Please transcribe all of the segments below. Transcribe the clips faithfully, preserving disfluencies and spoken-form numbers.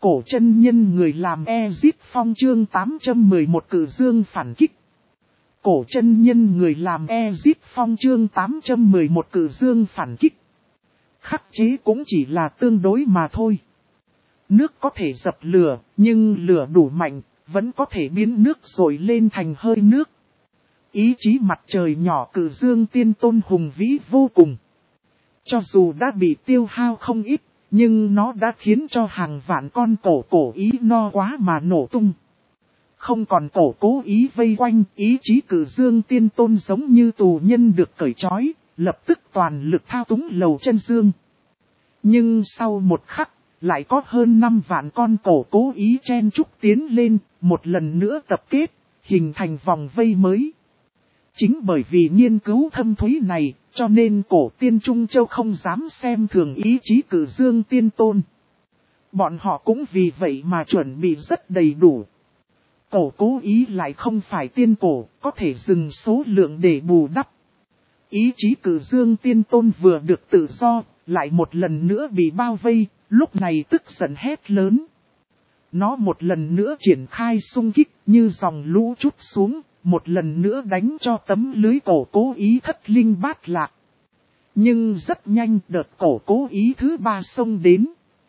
Cổ chân nhân người làm Ezip Phong chương tám trăm mười một cử dương phản kích. Cổ chân nhân người làm Ezip Phong chương tám trăm mười một cử dương phản kích. Khắc chế cũng chỉ là tương đối mà thôi. Nước có thể dập lửa, nhưng lửa đủ mạnh, vẫn có thể biến nước rồi lên thành hơi nước. Ý chí mặt trời nhỏ cử dương tiên tôn hùng vĩ vô cùng. Cho dù đã bị tiêu hao không ít, nhưng nó đã khiến cho hàng vạn con cổ cổ ý no quá mà nổ tung. Không còn cổ cố ý vây quanh, ý chí cử dương tiên tôn giống như tù nhân được cởi trói, lập tức toàn lực thao túng lầu chân dương. Nhưng sau một khắc, lại có hơn năm vạn con cổ cố ý chen chúc tiến lên, một lần nữa tập kết, hình thành vòng vây mới. Chính bởi vì nghiên cứu thâm thúy này, cho nên cổ tiên Trung Châu không dám xem thường ý chí cử dương tiên tôn. Bọn họ cũng vì vậy mà chuẩn bị rất đầy đủ. Cổ cố ý lại không phải tiên cổ, có thể dừng số lượng để bù đắp. Ý chí cử dương tiên tôn vừa được tự do, lại một lần nữa bị bao vây, lúc này tức giận hét lớn. Nó một lần nữa triển khai xung kích như dòng lũ trút xuống, một lần nữa đánh cho tấm lưới cổ cố ý thất linh bát lạc. Nhưng rất nhanh đợt cổ cố ý thứ ba xông đến.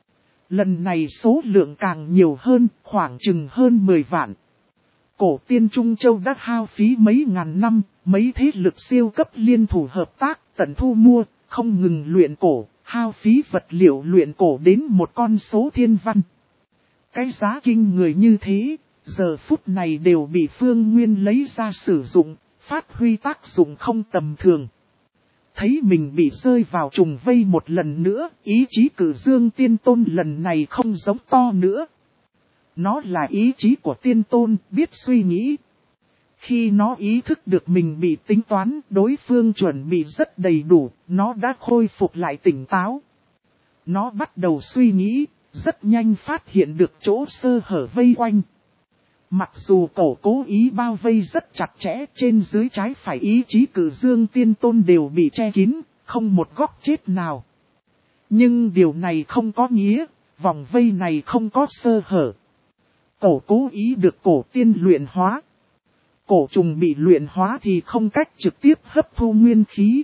Lần này số lượng càng nhiều hơn, khoảng chừng hơn mười vạn. Cổ tiên Trung Châu đã hao phí mấy ngàn năm, mấy thế lực siêu cấp liên thủ hợp tác, tận thu mua, không ngừng luyện cổ, hao phí vật liệu luyện cổ đến một con số thiên văn. Cái giá kinh người như thế, giờ phút này đều bị Phương Nguyên lấy ra sử dụng, phát huy tác dụng không tầm thường. Thấy mình bị rơi vào trùng vây một lần nữa, ý chí cử dương tiên tôn lần này không giống to nữa. Nó là ý chí của tiên tôn, biết suy nghĩ. Khi nó ý thức được mình bị tính toán, đối phương chuẩn bị rất đầy đủ, nó đã khôi phục lại tỉnh táo. Nó bắt đầu suy nghĩ, rất nhanh phát hiện được chỗ sơ hở vây quanh. Mặc dù cổ cố ý bao vây rất chặt chẽ, trên dưới trái phải ý chí cử dương tiên tôn đều bị che kín, không một góc chết nào. Nhưng điều này không có nghĩa, vòng vây này không có sơ hở. Cổ cố ý được cổ tiên luyện hóa. Cổ trùng bị luyện hóa thì không cách trực tiếp hấp thu nguyên khí.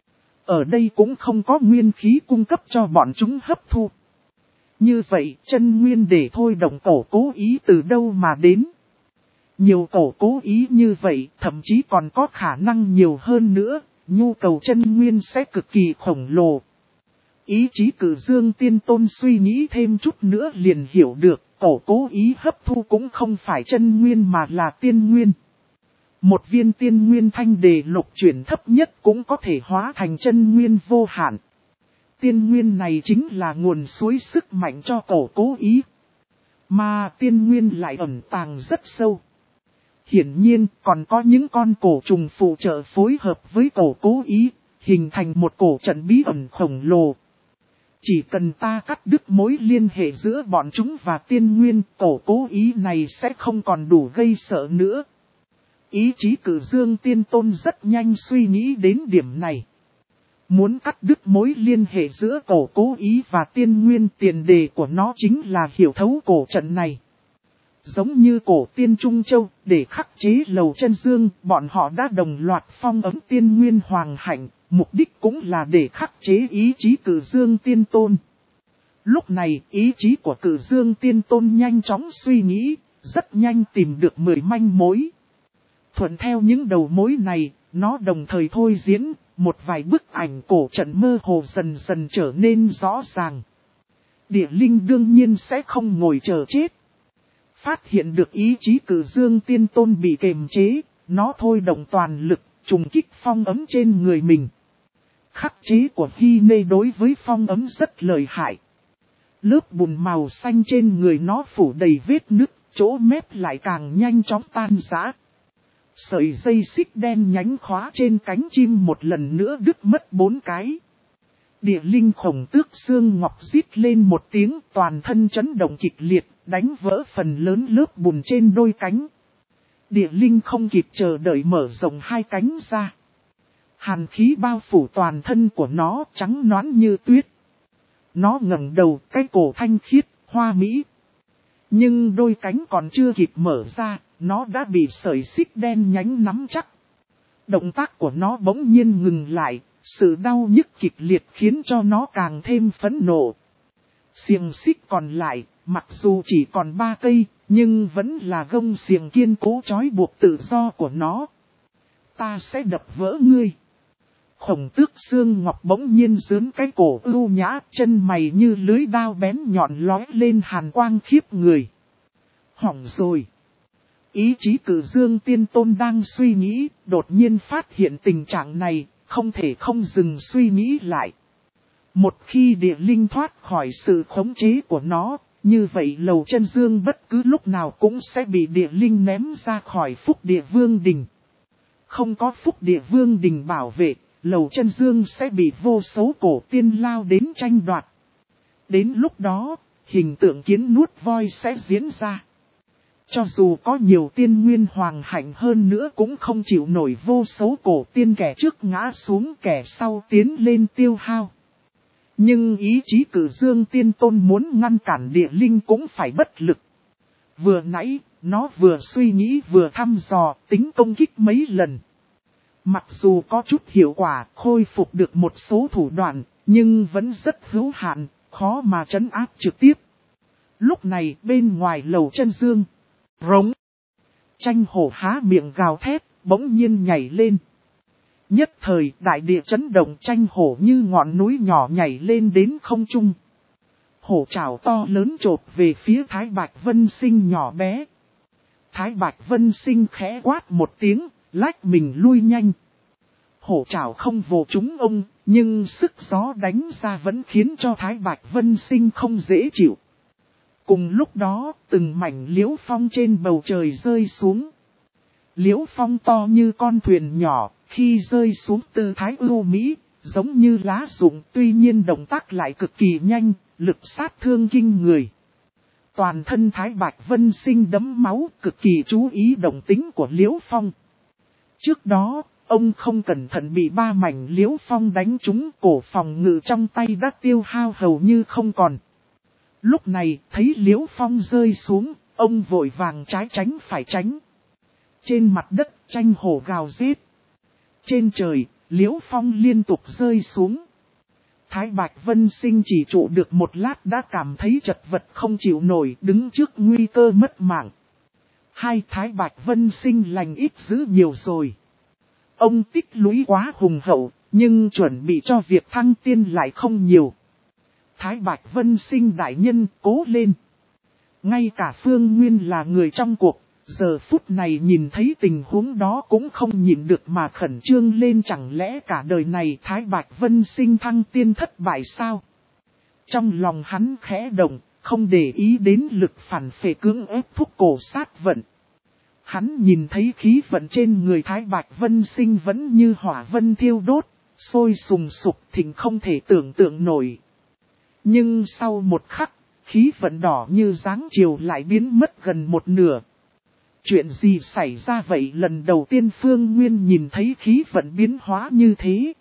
Ở đây cũng không có nguyên khí cung cấp cho bọn chúng hấp thu. Như vậy chân nguyên để thôi động cổ cố ý từ đâu mà đến. Nhiều cổ cố ý như vậy thậm chí còn có khả năng nhiều hơn nữa, nhu cầu chân nguyên sẽ cực kỳ khổng lồ. Ý chí cử dương tiên tôn suy nghĩ thêm chút nữa liền hiểu được, cổ cố ý hấp thu cũng không phải chân nguyên mà là tiên nguyên. Một viên tiên nguyên thanh đề lục chuyển thấp nhất cũng có thể hóa thành chân nguyên vô hạn. Tiên nguyên này chính là nguồn suối sức mạnh cho cổ cố ý. Mà tiên nguyên lại ẩn tàng rất sâu. Hiển nhiên còn có những con cổ trùng phụ trợ phối hợp với cổ cố ý, hình thành một cổ trận bí ẩn khổng lồ. Chỉ cần ta cắt đứt mối liên hệ giữa bọn chúng và tiên nguyên, cổ cố ý này sẽ không còn đủ gây sợ nữa. Ý chí cử dương tiên tôn rất nhanh suy nghĩ đến điểm này. Muốn cắt đứt mối liên hệ giữa cổ cố ý và tiên nguyên, tiền đề của nó chính là hiểu thấu cổ trận này. Giống như cổ tiên Trung Châu, để khắc chế lầu chân dương, bọn họ đã đồng loạt phong ấn tiên nguyên hoàng hạnh, mục đích cũng là để khắc chế ý chí cử dương tiên tôn. Lúc này, ý chí của cử dương tiên tôn nhanh chóng suy nghĩ, rất nhanh tìm được mười manh mối. Thuận theo những đầu mối này, nó đồng thời thôi diễn, một vài bức ảnh cổ trận mơ hồ dần dần trở nên rõ ràng. Địa linh đương nhiên sẽ không ngồi chờ chết. Phát hiện được ý chí cử dương tiên tôn bị kềm chế, nó thôi động toàn lực, trùng kích phong ấm trên người mình. Khắc chế của Hy Nê đối với phong ấm rất lợi hại. Lớp bùn màu xanh trên người nó phủ đầy vết nứt, chỗ mép lại càng nhanh chóng tan rã. Sợi dây xích đen nhánh khóa trên cánh chim một lần nữa đứt mất bốn cái. Địa linh khổng tước xương ngọc rít lên một tiếng, toàn thân chấn động kịch liệt, đánh vỡ phần lớn lớp bùn trên đôi cánh. Địa linh không kịp chờ đợi mở rộng hai cánh ra. Hàn khí bao phủ toàn thân của nó trắng nõn như tuyết. Nó ngẩng đầu, cái cổ thanh khiết, hoa mỹ. Nhưng đôi cánh còn chưa kịp mở ra, nó đã bị sợi xích đen nhánh nắm chắc. Động tác của nó bỗng nhiên ngừng lại, sự đau nhức kịch liệt khiến cho nó càng thêm phẫn nộ. Xiềng xích còn lại, mặc dù chỉ còn ba cây, nhưng vẫn là gông xiềng kiên cố trói buộc tự do của nó. Ta sẽ đập vỡ ngươi. Khổng Tước Xương Ngọc bỗng nhiên dướn cái cổ ưu nhã, chân mày như lưới đao bén nhọn lói lên hàn quang khiếp người. Hỏng rồi. Ý chí Cử Dương Tiên Tôn đang suy nghĩ, đột nhiên phát hiện tình trạng này, không thể không dừng suy nghĩ lại. Một khi địa linh thoát khỏi sự khống chế của nó, như vậy Lầu Chân Dương bất cứ lúc nào cũng sẽ bị địa linh ném ra khỏi Phúc Địa Vương Đình. Không có Phúc Địa Vương Đình bảo vệ, Lầu Chân Dương sẽ bị vô số cổ tiên lao đến tranh đoạt. Đến lúc đó, hình tượng kiến nuốt voi sẽ diễn ra. Cho dù có nhiều tiên nguyên hoàng hạnh hơn nữa cũng không chịu nổi vô số cổ tiên kẻ trước ngã xuống kẻ sau tiến lên tiêu hao. Nhưng ý chí Cử Dương Tiên Tôn muốn ngăn cản địa linh cũng phải bất lực. Vừa nãy, nó vừa suy nghĩ vừa thăm dò tính công kích mấy lần. Mặc dù có chút hiệu quả, khôi phục được một số thủ đoạn, nhưng vẫn rất hữu hạn, khó mà trấn áp trực tiếp. Lúc này bên ngoài Lầu Chân Dương, rống. Tranh hổ há miệng gào thét, bỗng nhiên nhảy lên. Nhất thời đại địa chấn động, tranh hổ như ngọn núi nhỏ nhảy lên đến không trung. Hổ trảo to lớn chộp về phía Thái Bạch Vân Sinh nhỏ bé. Thái Bạch Vân Sinh khẽ quát một tiếng, lách mình lui nhanh. Hổ trảo không vồ trúng ông, nhưng sức gió đánh ra vẫn khiến cho Thái Bạch Vân Sinh không dễ chịu. Cùng lúc đó, từng mảnh liễu phong trên bầu trời rơi xuống. Liễu phong to như con thuyền nhỏ, khi rơi xuống tư thái ưu mỹ, giống như lá rụng, tuy nhiên động tác lại cực kỳ nhanh, lực sát thương kinh người. Toàn thân Thái Bạch Vân Sinh đẫm máu, cực kỳ chú ý động tính của liễu phong. Trước đó, ông không cẩn thận bị ba mảnh liễu phong đánh trúng, cổ phòng ngự trong tay đã tiêu hao hầu như không còn. Lúc này, thấy liễu phong rơi xuống, ông vội vàng trái tránh phải tránh. Trên mặt đất, tranh hổ gào rít. Trên trời, liễu phong liên tục rơi xuống. Thái Bạch Vân Sinh chỉ trụ được một lát đã cảm thấy chật vật không chịu nổi, đứng trước nguy cơ mất mạng. Hai Thái Bạch Vân Sinh lành ít dữ nhiều rồi. Ông tích lũy quá hùng hậu, nhưng chuẩn bị cho việc thăng tiên lại không nhiều. Thái Bạch Vân Sinh đại nhân cố lên. Ngay cả Phương Nguyên là người trong cuộc, giờ phút này nhìn thấy tình huống đó cũng không nhìn được mà khẩn trương lên, chẳng lẽ cả đời này Thái Bạch Vân Sinh thăng tiên thất bại sao? Trong lòng hắn khẽ động, không để ý đến lực phản phệ cưỡng ép thúc cổ sát vận. Hắn nhìn thấy khí vận trên người Thái Bạch Vân Sinh vẫn như hỏa vân thiêu đốt, sôi sùng sục thình không thể tưởng tượng nổi. Nhưng sau một khắc, khí vận đỏ như dáng chiều lại biến mất gần một nửa. Chuyện gì xảy ra vậy? Lần đầu tiên Phương Nguyên nhìn thấy khí vận biến hóa như thế.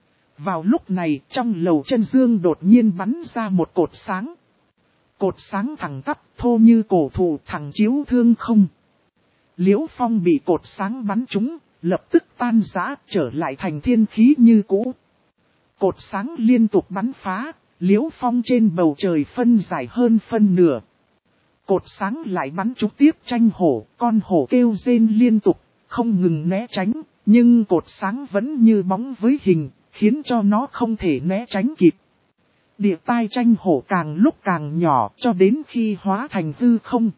Vào lúc này, trong Lầu Chân Dương đột nhiên bắn ra một cột sáng. Cột sáng thẳng tắp, thô như cổ thụ, thẳng chiếu thương không. Liễu phong bị cột sáng bắn trúng, lập tức tan rã, trở lại thành thiên khí như cũ. Cột sáng liên tục bắn phá, liễu phong trên bầu trời phân giải hơn phân nửa. Cột sáng lại bắn trúng tiếp tranh hổ, con hổ kêu rên liên tục, không ngừng né tránh, nhưng cột sáng vẫn như bóng với hình, khiến cho nó không thể né tránh kịp. Địa tai tranh hổ càng lúc càng nhỏ cho đến khi hóa thành hư không.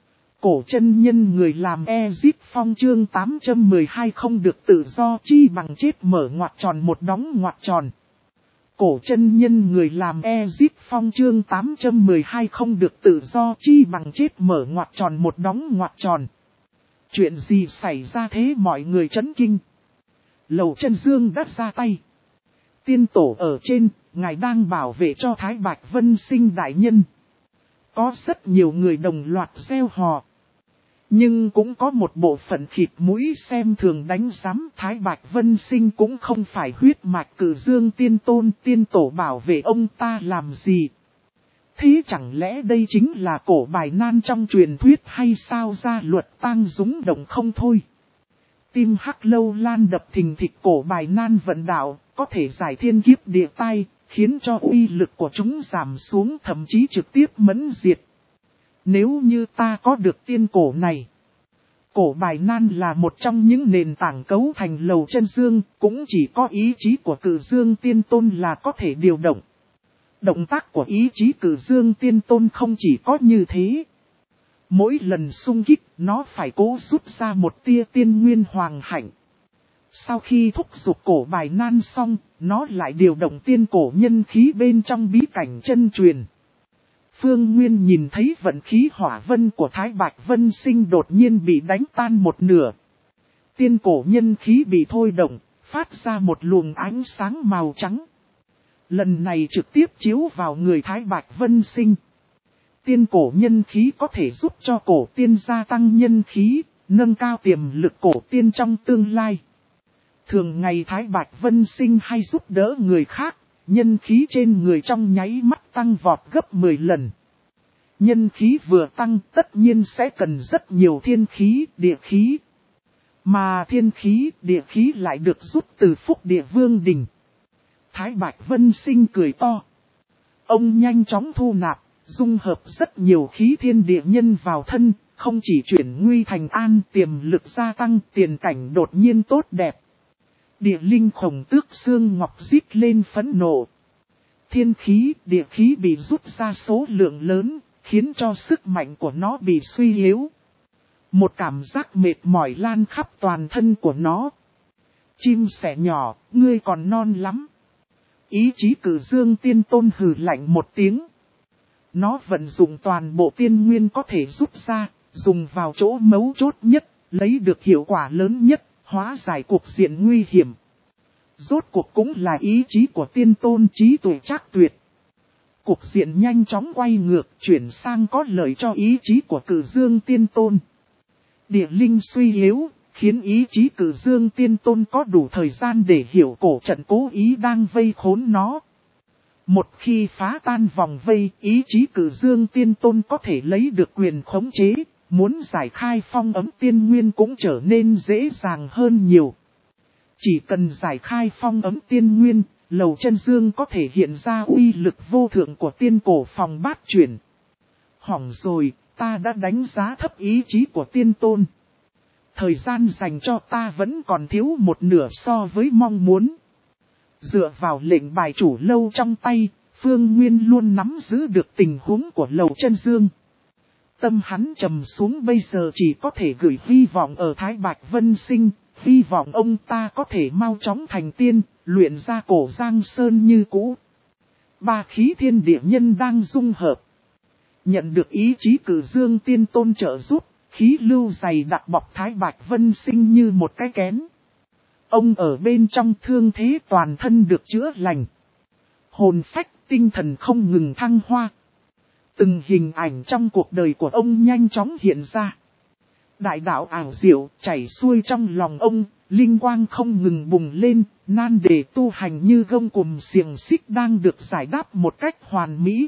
Cổ chân nhân người làm Ezip Phong chương tám trăm mười hai không được tự do chi bằng chết mở ngoặc tròn một đóng ngoặc tròn. Cổ chân nhân người làm Ezip Phong chương tám trăm mười hai không được tự do chi bằng chết mở ngoặc tròn một đóng ngoặc tròn. Chuyện gì xảy ra thế? Mọi người chấn kinh. Lầu Chân Dương đắt ra tay. Tiên tổ ở trên, ngài đang bảo vệ cho Thái Bạch Vân Sinh đại nhân. Có rất nhiều người đồng loạt reo hò. Nhưng cũng có một bộ phận khịt mũi xem thường đánh giám. Thái Bạch Vân Sinh cũng không phải huyết mạch Cử Dương Tiên Tôn, tiên tổ bảo vệ ông ta làm gì. Thế chẳng lẽ đây chính là cổ bài nan trong truyền thuyết hay sao? Gia Luật Tang rúng động không thôi. Tim Hắc Lâu Lan đập thình thịch. Cổ bài nan vận đạo, có thể giải thiên kiếp địa tai, khiến cho uy lực của chúng giảm xuống, thậm chí trực tiếp mẫn diệt. Nếu như ta có được tiên cổ này, cổ bài nan là một trong những nền tảng cấu thành Lầu Chân Dương, cũng chỉ có ý chí của Cử Dương Tiên Tôn là có thể điều động. Động tác của ý chí Cử Dương Tiên Tôn không chỉ có như thế. Mỗi lần xung kích, nó phải cố rút ra một tia tiên nguyên hoàng hạnh. Sau khi thúc giục cổ bài nan xong, nó lại điều động tiên cổ nhân khí bên trong bí cảnh chân truyền. Phương Nguyên nhìn thấy vận khí hỏa vân của Thái Bạch Vân Sinh đột nhiên bị đánh tan một nửa. Tiên cổ nhân khí bị thôi động, phát ra một luồng ánh sáng màu trắng. Lần này trực tiếp chiếu vào người Thái Bạch Vân Sinh. Tiên cổ nhân khí có thể giúp cho cổ tiên gia tăng nhân khí, nâng cao tiềm lực cổ tiên trong tương lai. Thường ngày Thái Bạch Vân Sinh hay giúp đỡ người khác, nhân khí trên người trong nháy mắt tăng vọt gấp mười lần. Nhân khí vừa tăng tất nhiên sẽ cần rất nhiều thiên khí, địa khí. Mà thiên khí, địa khí lại được rút từ Phúc Địa Vương Đình. Thái Bạch Vân Sinh cười to. Ông nhanh chóng thu nạp, dung hợp rất nhiều khí thiên địa nhân vào thân, không chỉ chuyển nguy thành an, tiềm lực gia tăng, tiền cảnh đột nhiên tốt đẹp. Địa linh khổng tước xương ngọc rít lên phẫn nộ. Thiên khí, địa khí bị rút ra số lượng lớn, khiến cho sức mạnh của nó bị suy yếu. Một cảm giác mệt mỏi lan khắp toàn thân của nó. Chim sẻ nhỏ, ngươi còn non lắm. Ý chí Cử Dương Tiên Tôn hừ lạnh một tiếng. Nó vận dụng toàn bộ tiên nguyên có thể rút ra, dùng vào chỗ mấu chốt nhất, lấy được hiệu quả lớn nhất, hóa giải cuộc diện nguy hiểm. Rốt cuộc cũng là ý chí của Tiên Tôn trí tuệ trác tuyệt. Cuộc diện nhanh chóng quay ngược, chuyển sang có lợi cho ý chí của Cử Dương Tiên Tôn. Địa linh suy yếu, khiến ý chí Cử Dương Tiên Tôn có đủ thời gian để hiểu cổ trận cố ý đang vây khốn nó. Một khi phá tan vòng vây, ý chí Cử Dương Tiên Tôn có thể lấy được quyền khống chế, muốn giải khai phong ấm tiên nguyên cũng trở nên dễ dàng hơn nhiều. Chỉ cần giải khai phong ấm tiên nguyên, Lầu Chân Dương có thể hiện ra uy lực vô thượng của tiên cổ phòng bát chuyển. Hỏng rồi, ta đã đánh giá thấp ý chí của Tiên Tôn. Thời gian dành cho ta vẫn còn thiếu một nửa so với mong muốn. Dựa vào lệnh bài chủ lâu trong tay, Phương Nguyên luôn nắm giữ được tình huống của Lầu Chân Dương. Tâm hắn trầm xuống, bây giờ chỉ có thể gửi hy vọng ở Thái Bạch Vân Sinh, hy vọng ông ta có thể mau chóng thành tiên, luyện ra cổ Giang Sơn như cũ. Ba khí thiên địa nhân đang dung hợp. Nhận được ý chí Cử Dương Tiên Tôn trợ giúp, khí lưu dày đặc bọc Thái Bạch Vân Sinh như một cái kén. Ông ở bên trong thương thế toàn thân được chữa lành. Hồn phách tinh thần không ngừng thăng hoa. Từng hình ảnh trong cuộc đời của ông nhanh chóng hiện ra. Đại đạo ảo diệu chảy xuôi trong lòng ông, linh quang không ngừng bùng lên, nan đề tu hành như gông cùm xiềng xích đang được giải đáp một cách hoàn mỹ.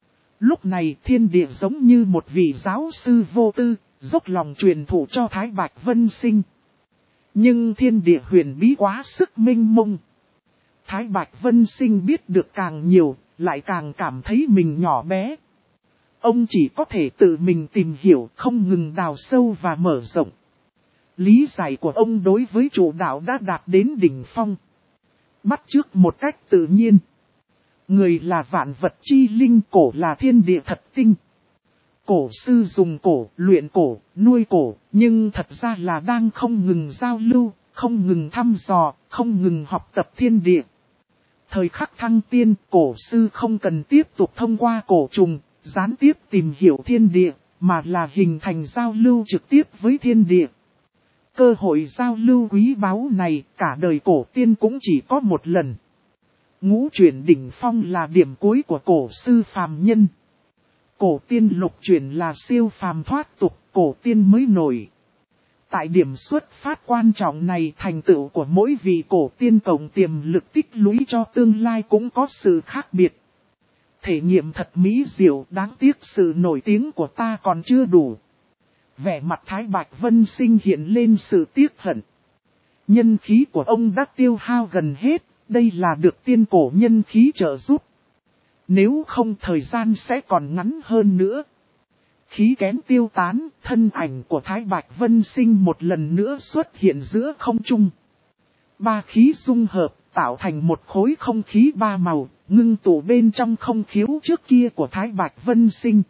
Lúc này thiên địa giống như một vị giáo sư vô tư, dốc lòng truyền thụ cho Thái Bạch Vân Sinh. Nhưng thiên địa huyền bí quá sức mênh mông. Thái Bạch Vân Sinh biết được càng nhiều, lại càng cảm thấy mình nhỏ bé. Ông chỉ có thể tự mình tìm hiểu, không ngừng đào sâu và mở rộng. Lý giải của ông đối với chủ đạo đã đạt đến đỉnh phong. Bắt chước một cách tự nhiên. Người là vạn vật chi linh, cổ là thiên địa thật tinh. Cổ sư dùng cổ, luyện cổ, nuôi cổ, nhưng thật ra là đang không ngừng giao lưu, không ngừng thăm dò, không ngừng học tập thiên địa. Thời khắc thăng tiên, cổ sư không cần tiếp tục thông qua cổ trùng, gián tiếp tìm hiểu thiên địa, mà là hình thành giao lưu trực tiếp với thiên địa. Cơ hội giao lưu quý báu này, cả đời cổ tiên cũng chỉ có một lần. Ngũ chuyển đỉnh phong là điểm cuối của cổ sư phàm nhân. Cổ tiên lục chuyển là siêu phàm thoát tục, cổ tiên mới nổi. Tại điểm xuất phát quan trọng này, thành tựu của mỗi vị cổ tiên cộng tiềm lực tích lũy cho tương lai cũng có sự khác biệt. Thể nghiệm thật mỹ diệu, đáng tiếc sự nổi tiếng của ta còn chưa đủ. Vẻ mặt Thái Bạch Vân Sinh hiện lên sự tiếc hận. Nhân khí của ông đã tiêu hao gần hết, đây là được tiên cổ nhân khí trợ giúp. Nếu không thời gian sẽ còn ngắn hơn nữa. Khí kén tiêu tán, thân ảnh của Thái Bạch Vân Sinh một lần nữa xuất hiện giữa không trung. Ba khí dung hợp, tạo thành một khối không khí ba màu, ngưng tụ bên trong không khiếu trước kia của Thái Bạch Vân Sinh.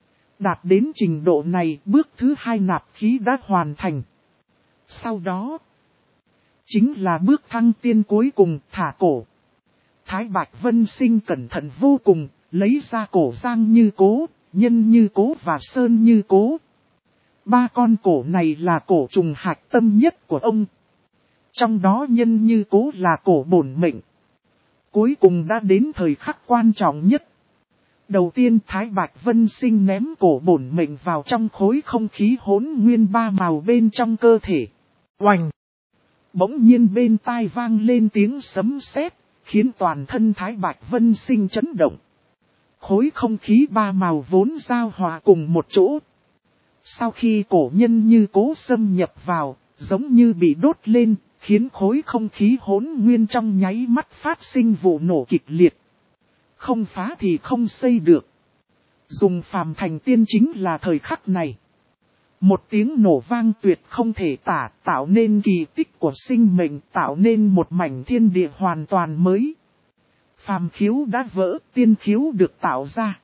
Đạt đến trình độ này, bước thứ hai nạp khí đã hoàn thành. Sau đó, chính là bước thăng tiên cuối cùng, thả cổ. Thái Bạch Vân Sinh cẩn thận vô cùng, lấy ra cổ Giang Như Cố, Nhân Như Cố và Sơn Như Cố. Ba con cổ này là cổ trùng hạch tâm nhất của ông. Trong đó Nhân Như Cố là cổ bổn mệnh. Cuối cùng đã đến thời khắc quan trọng nhất. Đầu tiên Thái Bạch Vân Sinh ném cổ bổn mệnh vào trong khối không khí hỗn nguyên ba màu bên trong cơ thể. Oành! Bỗng nhiên bên tai vang lên tiếng sấm sét, khiến toàn thân Thái Bạch Vân Sinh chấn động. Khối không khí ba màu vốn giao hòa cùng một chỗ. Sau khi cổ Nhân Như Cố xâm nhập vào, giống như bị đốt lên, khiến khối không khí hỗn nguyên trong nháy mắt phát sinh vụ nổ kịch liệt. Không phá thì không xây được. Dùng phàm thành tiên chính là thời khắc này. Một tiếng nổ vang tuyệt không thể tả, tạo nên kỳ tích của sinh mệnh, tạo nên một mảnh thiên địa hoàn toàn mới. Phàm khiếu đã vỡ, tiên khiếu được tạo ra.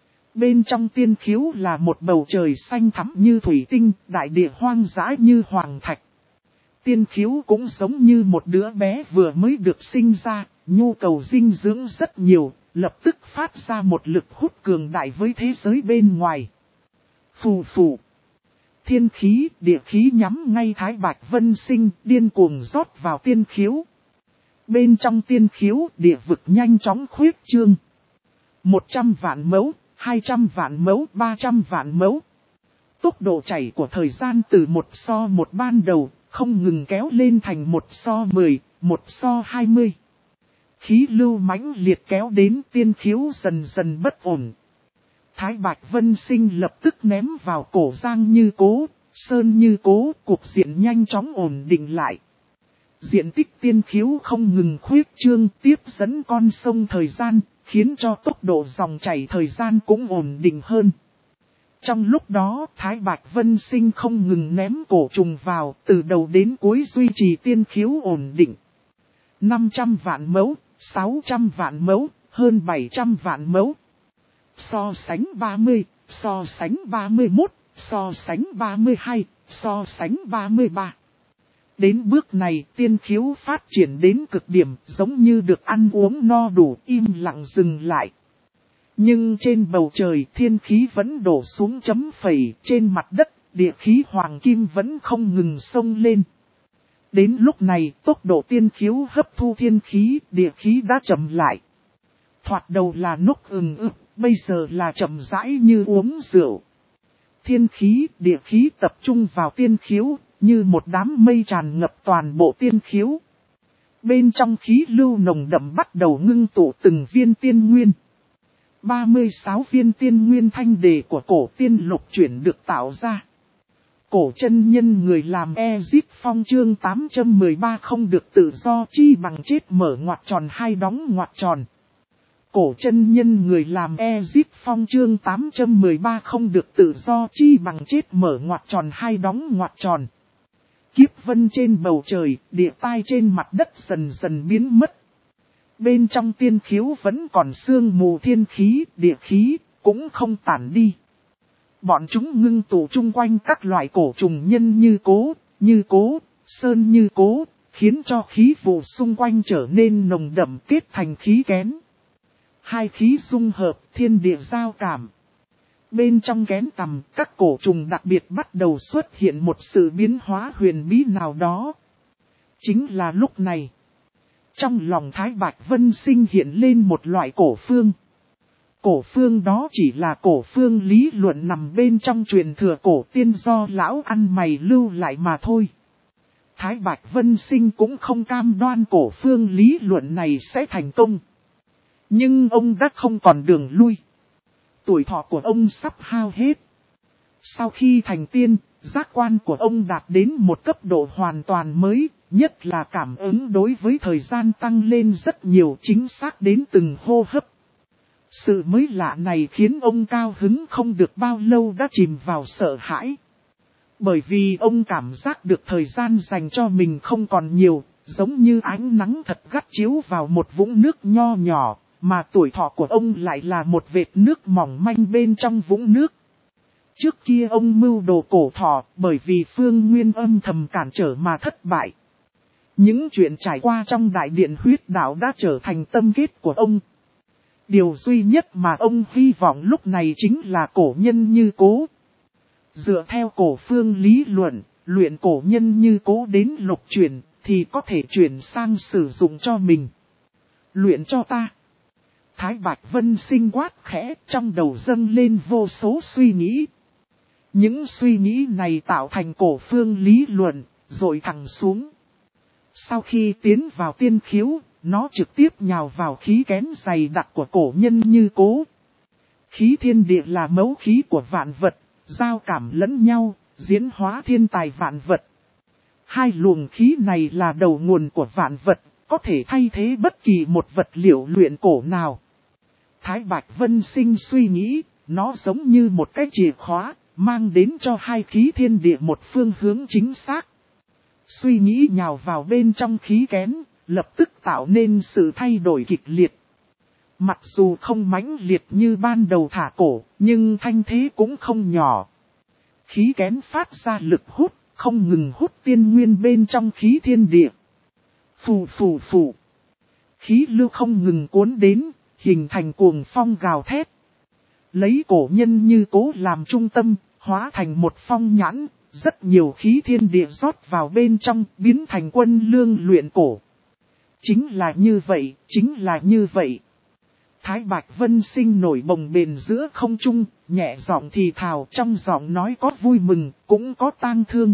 Bên trong tiên khiếu là một bầu trời xanh thẳm như thủy tinh, đại địa hoang dã như hoàng thạch. Tiên khiếu cũng giống như một đứa bé vừa mới được sinh ra, nhu cầu dinh dưỡng rất nhiều, lập tức phát ra một lực hút cường đại với thế giới bên ngoài. Phù phù. Thiên khí, địa khí nhắm ngay Thái Bạch Vân Sinh, điên cuồng rót vào tiên khiếu. Bên trong tiên khiếu, địa vực nhanh chóng khuyết trương. một trăm vạn mẫu, hai trăm vạn mẫu, ba trăm vạn mẫu. Tốc độ chảy của thời gian từ một so một ban đầu, không ngừng kéo lên thành một so mười, một so hai mươi. Khí lưu mãnh liệt kéo đến tiên khiếu dần dần bất ổn. Thái Bạch Vân Sinh lập tức ném vào cổ Giang Như Cố, Sơn Như Cố, cục diện nhanh chóng ổn định lại. Diện tích tiên khiếu không ngừng khuyết trương tiếp dẫn con sông thời gian, khiến cho tốc độ dòng chảy thời gian cũng ổn định hơn. Trong lúc đó, Thái Bạch Vân Sinh không ngừng ném cổ trùng vào, từ đầu đến cuối duy trì tiên khiếu ổn định. năm trăm vạn mẫu, sáu trăm vạn mẫu, hơn bảy trăm vạn mẫu. So sánh ba mươi, so sánh ba mươi mốt, so sánh ba mươi hai, so sánh ba mươi ba. Đến bước này tiên khiếu phát triển đến cực điểm giống như được ăn uống no đủ im lặng dừng lại. Nhưng trên bầu trời thiên khí vẫn đổ xuống chấm phẩy, trên mặt đất địa khí hoàng kim vẫn không ngừng xông lên. Đến lúc này tốc độ tiên khiếu hấp thu thiên khí, địa khí đã chậm lại. Thoạt đầu là núc ừng ực, bây giờ là chậm rãi như uống rượu. Thiên khí, địa khí tập trung vào tiên khiếu, như một đám mây tràn ngập toàn bộ tiên khiếu. Bên trong khí lưu nồng đậm bắt đầu ngưng tụ từng viên tiên nguyên. ba mươi sáu viên tiên nguyên thanh đề của cổ tiên lục chuyển được tạo ra. Cổ chân nhân người làm Ezip Phong chương tám trăm mười ba không được tự do chi bằng chết mở ngoặc tròn hai đóng ngoặc tròn. Cổ chân nhân người làm Ezip Phong chương tám trăm mười ba không được tự do chi bằng chết mở ngoặc tròn hai đóng ngoặc tròn. Kiếp vân trên bầu trời, địa tai trên mặt đất dần dần biến mất. Bên trong tiên khiếu vẫn còn sương mù thiên khí, địa khí, cũng không tản đi. Bọn chúng ngưng tụ chung quanh các loại cổ trùng nhân như cố, như cố, sơn như cố, khiến cho khí vụ xung quanh trở nên nồng đậm kết thành khí kén. Hai khí dung hợp, thiên địa giao cảm. Bên trong kén tầm, các cổ trùng đặc biệt bắt đầu xuất hiện một sự biến hóa huyền bí nào đó. Chính là lúc này, trong lòng Thái Bạch Vân Sinh hiện lên một loại cổ phương. Cổ phương đó chỉ là cổ phương lý luận nằm bên trong truyền thừa cổ tiên do lão ăn mày lưu lại mà thôi. Thái Bạch Vân Sinh cũng không cam đoan cổ phương lý luận này sẽ thành công. Nhưng ông đã không còn đường lui. Tuổi thọ của ông sắp hao hết. Sau khi thành tiên, giác quan của ông đạt đến một cấp độ hoàn toàn mới, nhất là cảm ứng đối với thời gian tăng lên rất nhiều, chính xác đến từng hô hấp. Sự mới lạ này khiến ông cao hứng không được bao lâu đã chìm vào sợ hãi. Bởi vì ông cảm giác được thời gian dành cho mình không còn nhiều, giống như ánh nắng thật gắt chiếu vào một vũng nước nho nhỏ, mà tuổi thọ của ông lại là một vệt nước mỏng manh bên trong vũng nước. Trước kia ông mưu đồ cổ thọ bởi vì Phương Nguyên âm thầm cản trở mà thất bại. Những chuyện trải qua trong đại điện huyết đạo đã trở thành tâm kết của ông. Điều duy nhất mà ông hy vọng lúc này chính là cổ nhân Như Cố. Dựa theo cổ phương lý luận, luyện cổ nhân Như Cố đến lục chuyển thì có thể chuyển sang sử dụng cho mình. Luyện cho ta. Thái Bạch Vân Sinh quát khẽ, trong đầu dâng lên vô số suy nghĩ. Những suy nghĩ này tạo thành cổ phương lý luận, rồi thẳng xuống. Sau khi tiến vào tiên khiếu, nó trực tiếp nhào vào khí kén dày đặc của cổ nhân Như Cố. Khí thiên địa là mẫu khí của vạn vật, giao cảm lẫn nhau, diễn hóa thiên tài vạn vật. Hai luồng khí này là đầu nguồn của vạn vật, có thể thay thế bất kỳ một vật liệu luyện cổ nào. Thái Bạch Vân Sinh suy nghĩ, nó giống như một cái chìa khóa, mang đến cho hai khí thiên địa một phương hướng chính xác. Suy nghĩ nhào vào bên trong khí kén, lập tức tạo nên sự thay đổi kịch liệt. Mặc dù không mãnh liệt như ban đầu thả cổ, nhưng thanh thế cũng không nhỏ. Khí kén phát ra lực hút, không ngừng hút tiên nguyên bên trong khí thiên địa. Phù phù phù. Khí lưu không ngừng cuốn đến, hình thành cuồng phong gào thét. Lấy cổ nhân Như Cố làm trung tâm, hóa thành một phong nhãn, rất nhiều khí thiên địa rót vào bên trong, biến thành quân lương luyện cổ. Chính là như vậy, chính là như vậy. Thái Bạch Vân Sinh nổi bồng bềnh giữa không trung, nhẹ giọng thì thào, trong giọng nói có vui mừng, cũng có tang thương.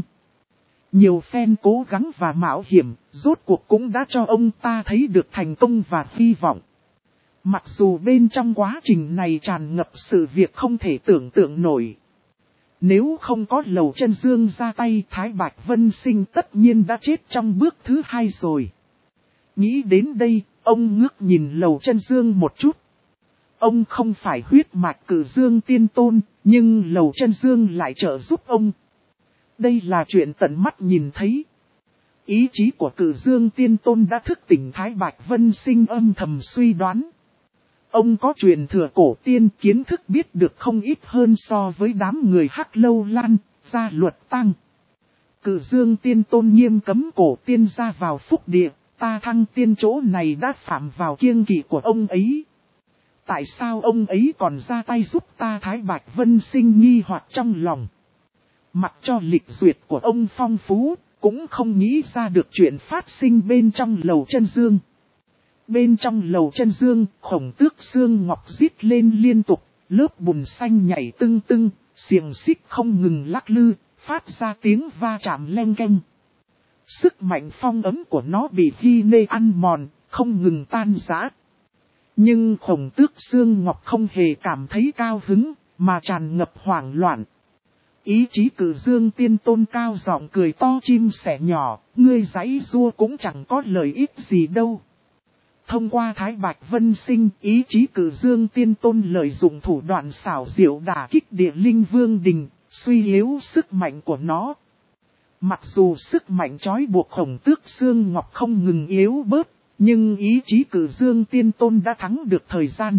Nhiều phen cố gắng và mạo hiểm, rốt cuộc cũng đã cho ông ta thấy được thành công và hy vọng. Mặc dù bên trong quá trình này tràn ngập sự việc không thể tưởng tượng nổi. Nếu không có Lầu Chân Dương ra tay, Thái Bạch Vân Sinh tất nhiên đã chết trong bước thứ hai rồi. Nghĩ đến đây, ông ngước nhìn Lầu Chân Dương một chút. Ông không phải huyết mạch Cử Dương Tiên Tôn, nhưng Lầu Chân Dương lại trợ giúp ông. Đây là chuyện tận mắt nhìn thấy. Ý chí của Cử Dương Tiên Tôn đã thức tỉnh, Thái Bạch Vân Sinh âm thầm suy đoán. Ông có truyền thừa cổ tiên, kiến thức biết được không ít hơn so với đám người Hắc Lâu Lan, Gia Luật Tăng. Cử Dương Tiên Tôn nghiêm cấm cổ tiên ra vào phúc địa, ta thăng tiên chỗ này đã phạm vào kiêng kỵ của ông ấy. Tại sao ông ấy còn ra tay giúp ta? Thái Bạch Vân Sinh nghi hoặc trong lòng. Mặc cho lịch duyệt của ông phong phú, cũng không nghĩ ra được chuyện phát sinh bên trong Lầu Chân Dương. Bên trong Lầu Chân Dương, Khổng Tước xương ngọc rít lên liên tục, lớp bùn xanh nhảy tưng tưng, xiềng xích không ngừng lắc lư, phát ra tiếng va chạm leng keng. Sức mạnh phong ấm của nó bị Hy Nê ăn mòn, không ngừng tan rã. Nhưng Khổng Tước xương ngọc không hề cảm thấy cao hứng, mà tràn ngập hoảng loạn. Ý chí Cử Dương Tiên Tôn cao giọng cười to, chim sẻ nhỏ, ngươi giãy giụa cũng chẳng có lợi ích gì đâu. Thông qua Thái Bạch Vân Sinh, ý chí Cử Dương Tiên Tôn lợi dụng thủ đoạn xảo diệu đả kích Địa Linh Vương Đình, suy yếu sức mạnh của nó. Mặc dù sức mạnh trói buộc Khổng Tước xương ngọc không ngừng yếu bớt, nhưng ý chí Cử Dương Tiên Tôn đã thắng được thời gian.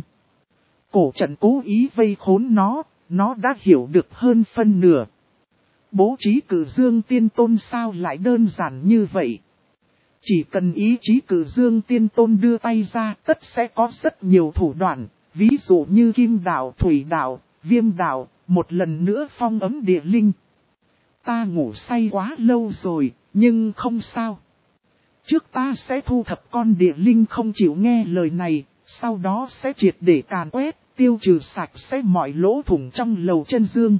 Cổ trận cố ý vây khốn nó, nó đã hiểu được hơn phân nửa. Bố trí Cử Dương Tiên Tôn sao lại đơn giản như vậy? Chỉ cần ý chí Cử Dương Tiên Tôn đưa tay ra, tất sẽ có rất nhiều thủ đoạn, ví dụ như Kim Đạo, Thủy Đạo, Viêm Đạo, một lần nữa phong ấm địa linh. Ta ngủ say quá lâu rồi, nhưng không sao. Trước ta sẽ thu thập con địa linh không chịu nghe lời này, sau đó sẽ triệt để càn quét, tiêu trừ sạch sẽ mọi lỗ thủng trong Lầu Chân Dương.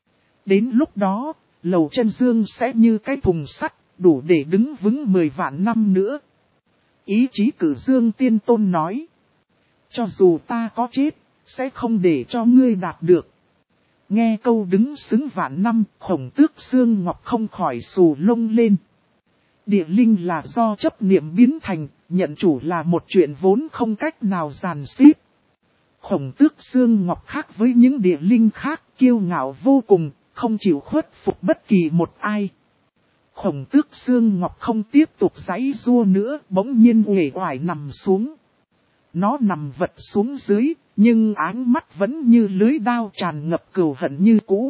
Đến lúc đó, Lầu Chân Dương sẽ như cái thùng sắt, đủ để đứng vững mười vạn năm nữa. Ý chí Cử Dương Tiên Tôn nói. Cho dù ta có chết, sẽ không để cho ngươi đạt được. Nghe câu đứng xứng vạn năm, Khổng Tước xương ngọc không khỏi xù lông lên. Địa linh là do chấp niệm biến thành, nhận chủ là một chuyện vốn không cách nào giàn xếp. Khổng Tước xương ngọc khác với những địa linh khác, kiêu ngạo vô cùng, không chịu khuất phục bất kỳ một ai. Khổng Tước xương ngọc không tiếp tục giãy giụa nữa, bỗng nhiên uể oải nằm xuống. Nó nằm vật xuống dưới, nhưng áng mắt vẫn như lưới đao tràn ngập cừu hận như cũ.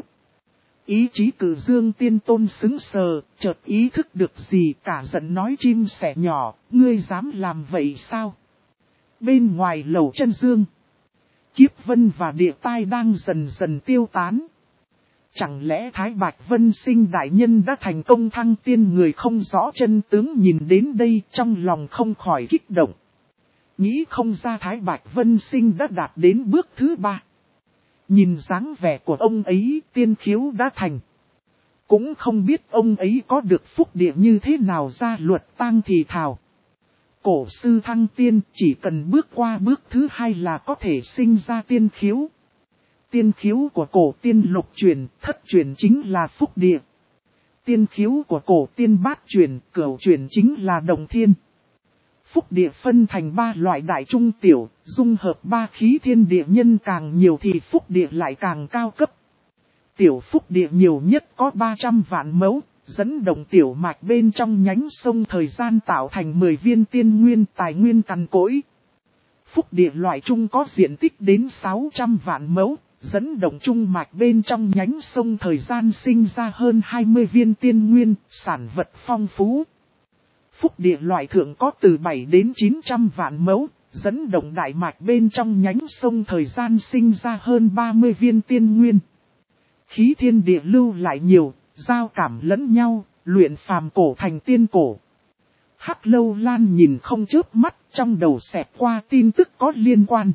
Ý chí Cử Dương Tiên Tôn sững sờ, chợt ý thức được gì, cả giận nói chim sẻ nhỏ, ngươi dám làm vậy sao? Bên ngoài lầu chân dương, Kiếp Vân và Địa Tai đang dần dần tiêu tán. Chẳng lẽ Thái Bạch Vân Sinh đại nhân đã thành công thăng tiên? Người không rõ chân tướng nhìn đến đây trong lòng không khỏi kích động. Nghĩ không ra Thái Bạch Vân Sinh đã đạt đến bước thứ ba. Nhìn dáng vẻ của ông ấy, tiên khiếu đã thành. Cũng không biết ông ấy có được phúc địa như thế nào, ra luật tang thì thào. Cổ sư thăng tiên chỉ cần bước qua bước thứ hai là có thể sinh ra tiên khiếu. Tiên khiếu của cổ tiên lục truyền, thất truyền chính là phúc địa. Tiên khiếu của cổ tiên bát truyền, cửu truyền chính là đồng thiên. Phúc địa phân thành ba loại đại trung tiểu, dung hợp ba khí thiên địa nhân càng nhiều thì phúc địa lại càng cao cấp. Tiểu phúc địa nhiều nhất có ba trăm vạn mẫu, dẫn động tiểu mạch bên trong nhánh sông thời gian tạo thành mười viên tiên nguyên tài nguyên cằn cỗi. Phúc địa loại trung có diện tích đến sáu trăm vạn mẫu, dẫn động trung mạch bên trong nhánh sông thời gian sinh ra hơn hai mươi viên tiên nguyên, sản vật phong phú. Phúc địa loại thượng có từ bảy đến chín trăm vạn mẫu, dẫn động đại mạch bên trong nhánh sông thời gian sinh ra hơn ba mươi viên tiên nguyên. Khí thiên địa lưu lại nhiều, giao cảm lẫn nhau, luyện phàm cổ thành tiên cổ. Hắc Lâu Lan nhìn không chớp mắt, trong đầu xẹt qua tin tức có liên quan.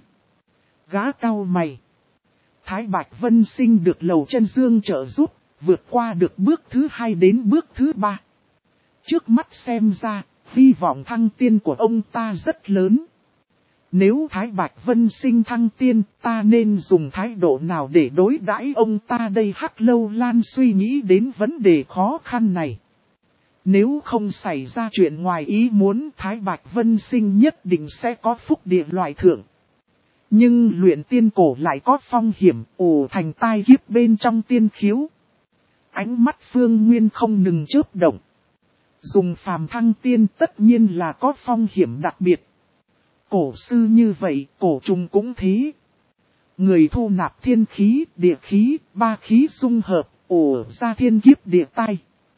Gã cau mày. Thái Bạch Vân Sinh được Lầu Chân Dương trợ giúp, vượt qua được bước thứ hai đến bước thứ ba. Trước mắt xem ra, hy vọng thăng tiên của ông ta rất lớn. Nếu Thái Bạch Vân Sinh thăng tiên, ta nên dùng thái độ nào để đối đãi ông ta đây? Hắc Lâu Lan suy nghĩ đến vấn đề khó khăn này. Nếu không xảy ra chuyện ngoài ý muốn, Thái Bạch Vân Sinh nhất định sẽ có phúc địa loại thượng. Nhưng luyện tiên cổ lại có phong hiểm, ủ thành tai kiếp bên trong tiên khiếu. Ánh mắt Phương Nguyên không ngừng chớp động. Dùng phàm thăng tiên tất nhiên là có phong hiểm đặc biệt. Cổ sư như vậy, cổ trùng cũng thế. Người thu nạp thiên khí, địa khí, ba khí dung hợp, ủ ra thiên kiếp địa tai.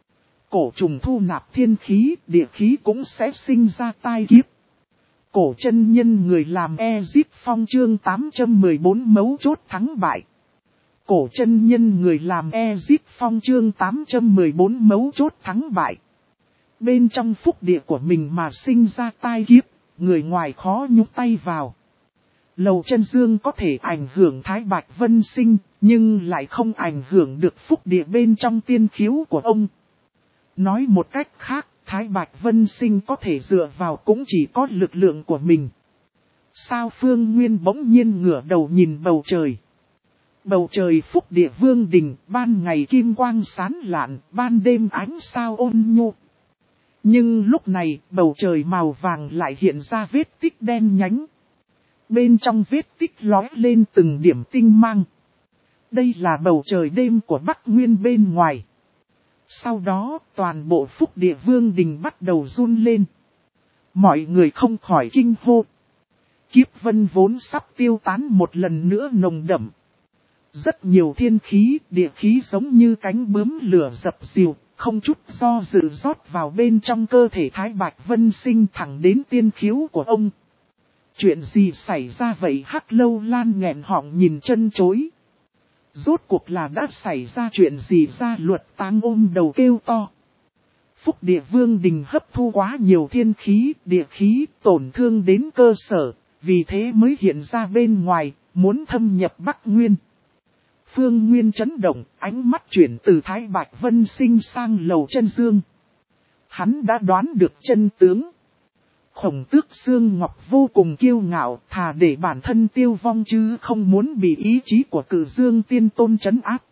Cổ trùng thu nạp thiên khí, địa khí cũng sẽ sinh ra tai kiếp. Cổ chân nhân người làm Ezip Phong chương tám trăm mười bốn mấu chốt thắng bại. Cổ chân nhân người làm Ezip Phong chương tám trăm mười bốn mấu chốt thắng bại. Bên trong phúc địa của mình mà sinh ra tai kiếp, người ngoài khó nhúc tay vào. Lầu Chân Dương có thể ảnh hưởng Thái Bạch Vân Sinh, nhưng lại không ảnh hưởng được phúc địa bên trong tiên khiếu của ông. Nói một cách khác, Thái Bạch Vân Sinh có thể dựa vào cũng chỉ có lực lượng của mình. Sao Phương Nguyên bỗng nhiên ngửa đầu nhìn bầu trời. Bầu trời phúc địa vương đình, ban ngày kim quang sáng lạn, ban đêm ánh sao ôn nhu. Nhưng lúc này, bầu trời màu vàng lại hiện ra vết tích đen nhánh. Bên trong vết tích lói lên từng điểm tinh mang. Đây là bầu trời đêm của Bắc Nguyên bên ngoài. Sau đó, toàn bộ phúc địa vương đình bắt đầu run lên. Mọi người không khỏi kinh hô. Kiếp vân vốn sắp tiêu tán một lần nữa nồng đậm. Rất nhiều thiên khí, địa khí giống như cánh bướm lửa dập dìu, không chút do dự rót vào bên trong cơ thể Thái Bạch Vân Sinh thẳng đến tiên khiếu của ông. Chuyện gì xảy ra vậy? Hắc Lâu Lan nghẹn họng nhìn chân chối. Rốt cuộc là đã xảy ra chuyện gì? Ra luật tang ôm đầu kêu to. Phúc địa vương đình hấp thu quá nhiều thiên khí, địa khí, tổn thương đến cơ sở, vì thế mới hiện ra bên ngoài, muốn thâm nhập Bắc Nguyên. Phương Nguyên chấn động, ánh mắt chuyển từ Thái Bạch Vân Sinh sang Lầu Chân Dương. Hắn đã đoán được chân tướng. Khổng Tước Xương Ngọc vô cùng kiêu ngạo, thà để bản thân tiêu vong chứ không muốn bị ý chí của Cử Dương Tiên Tôn trấn áp.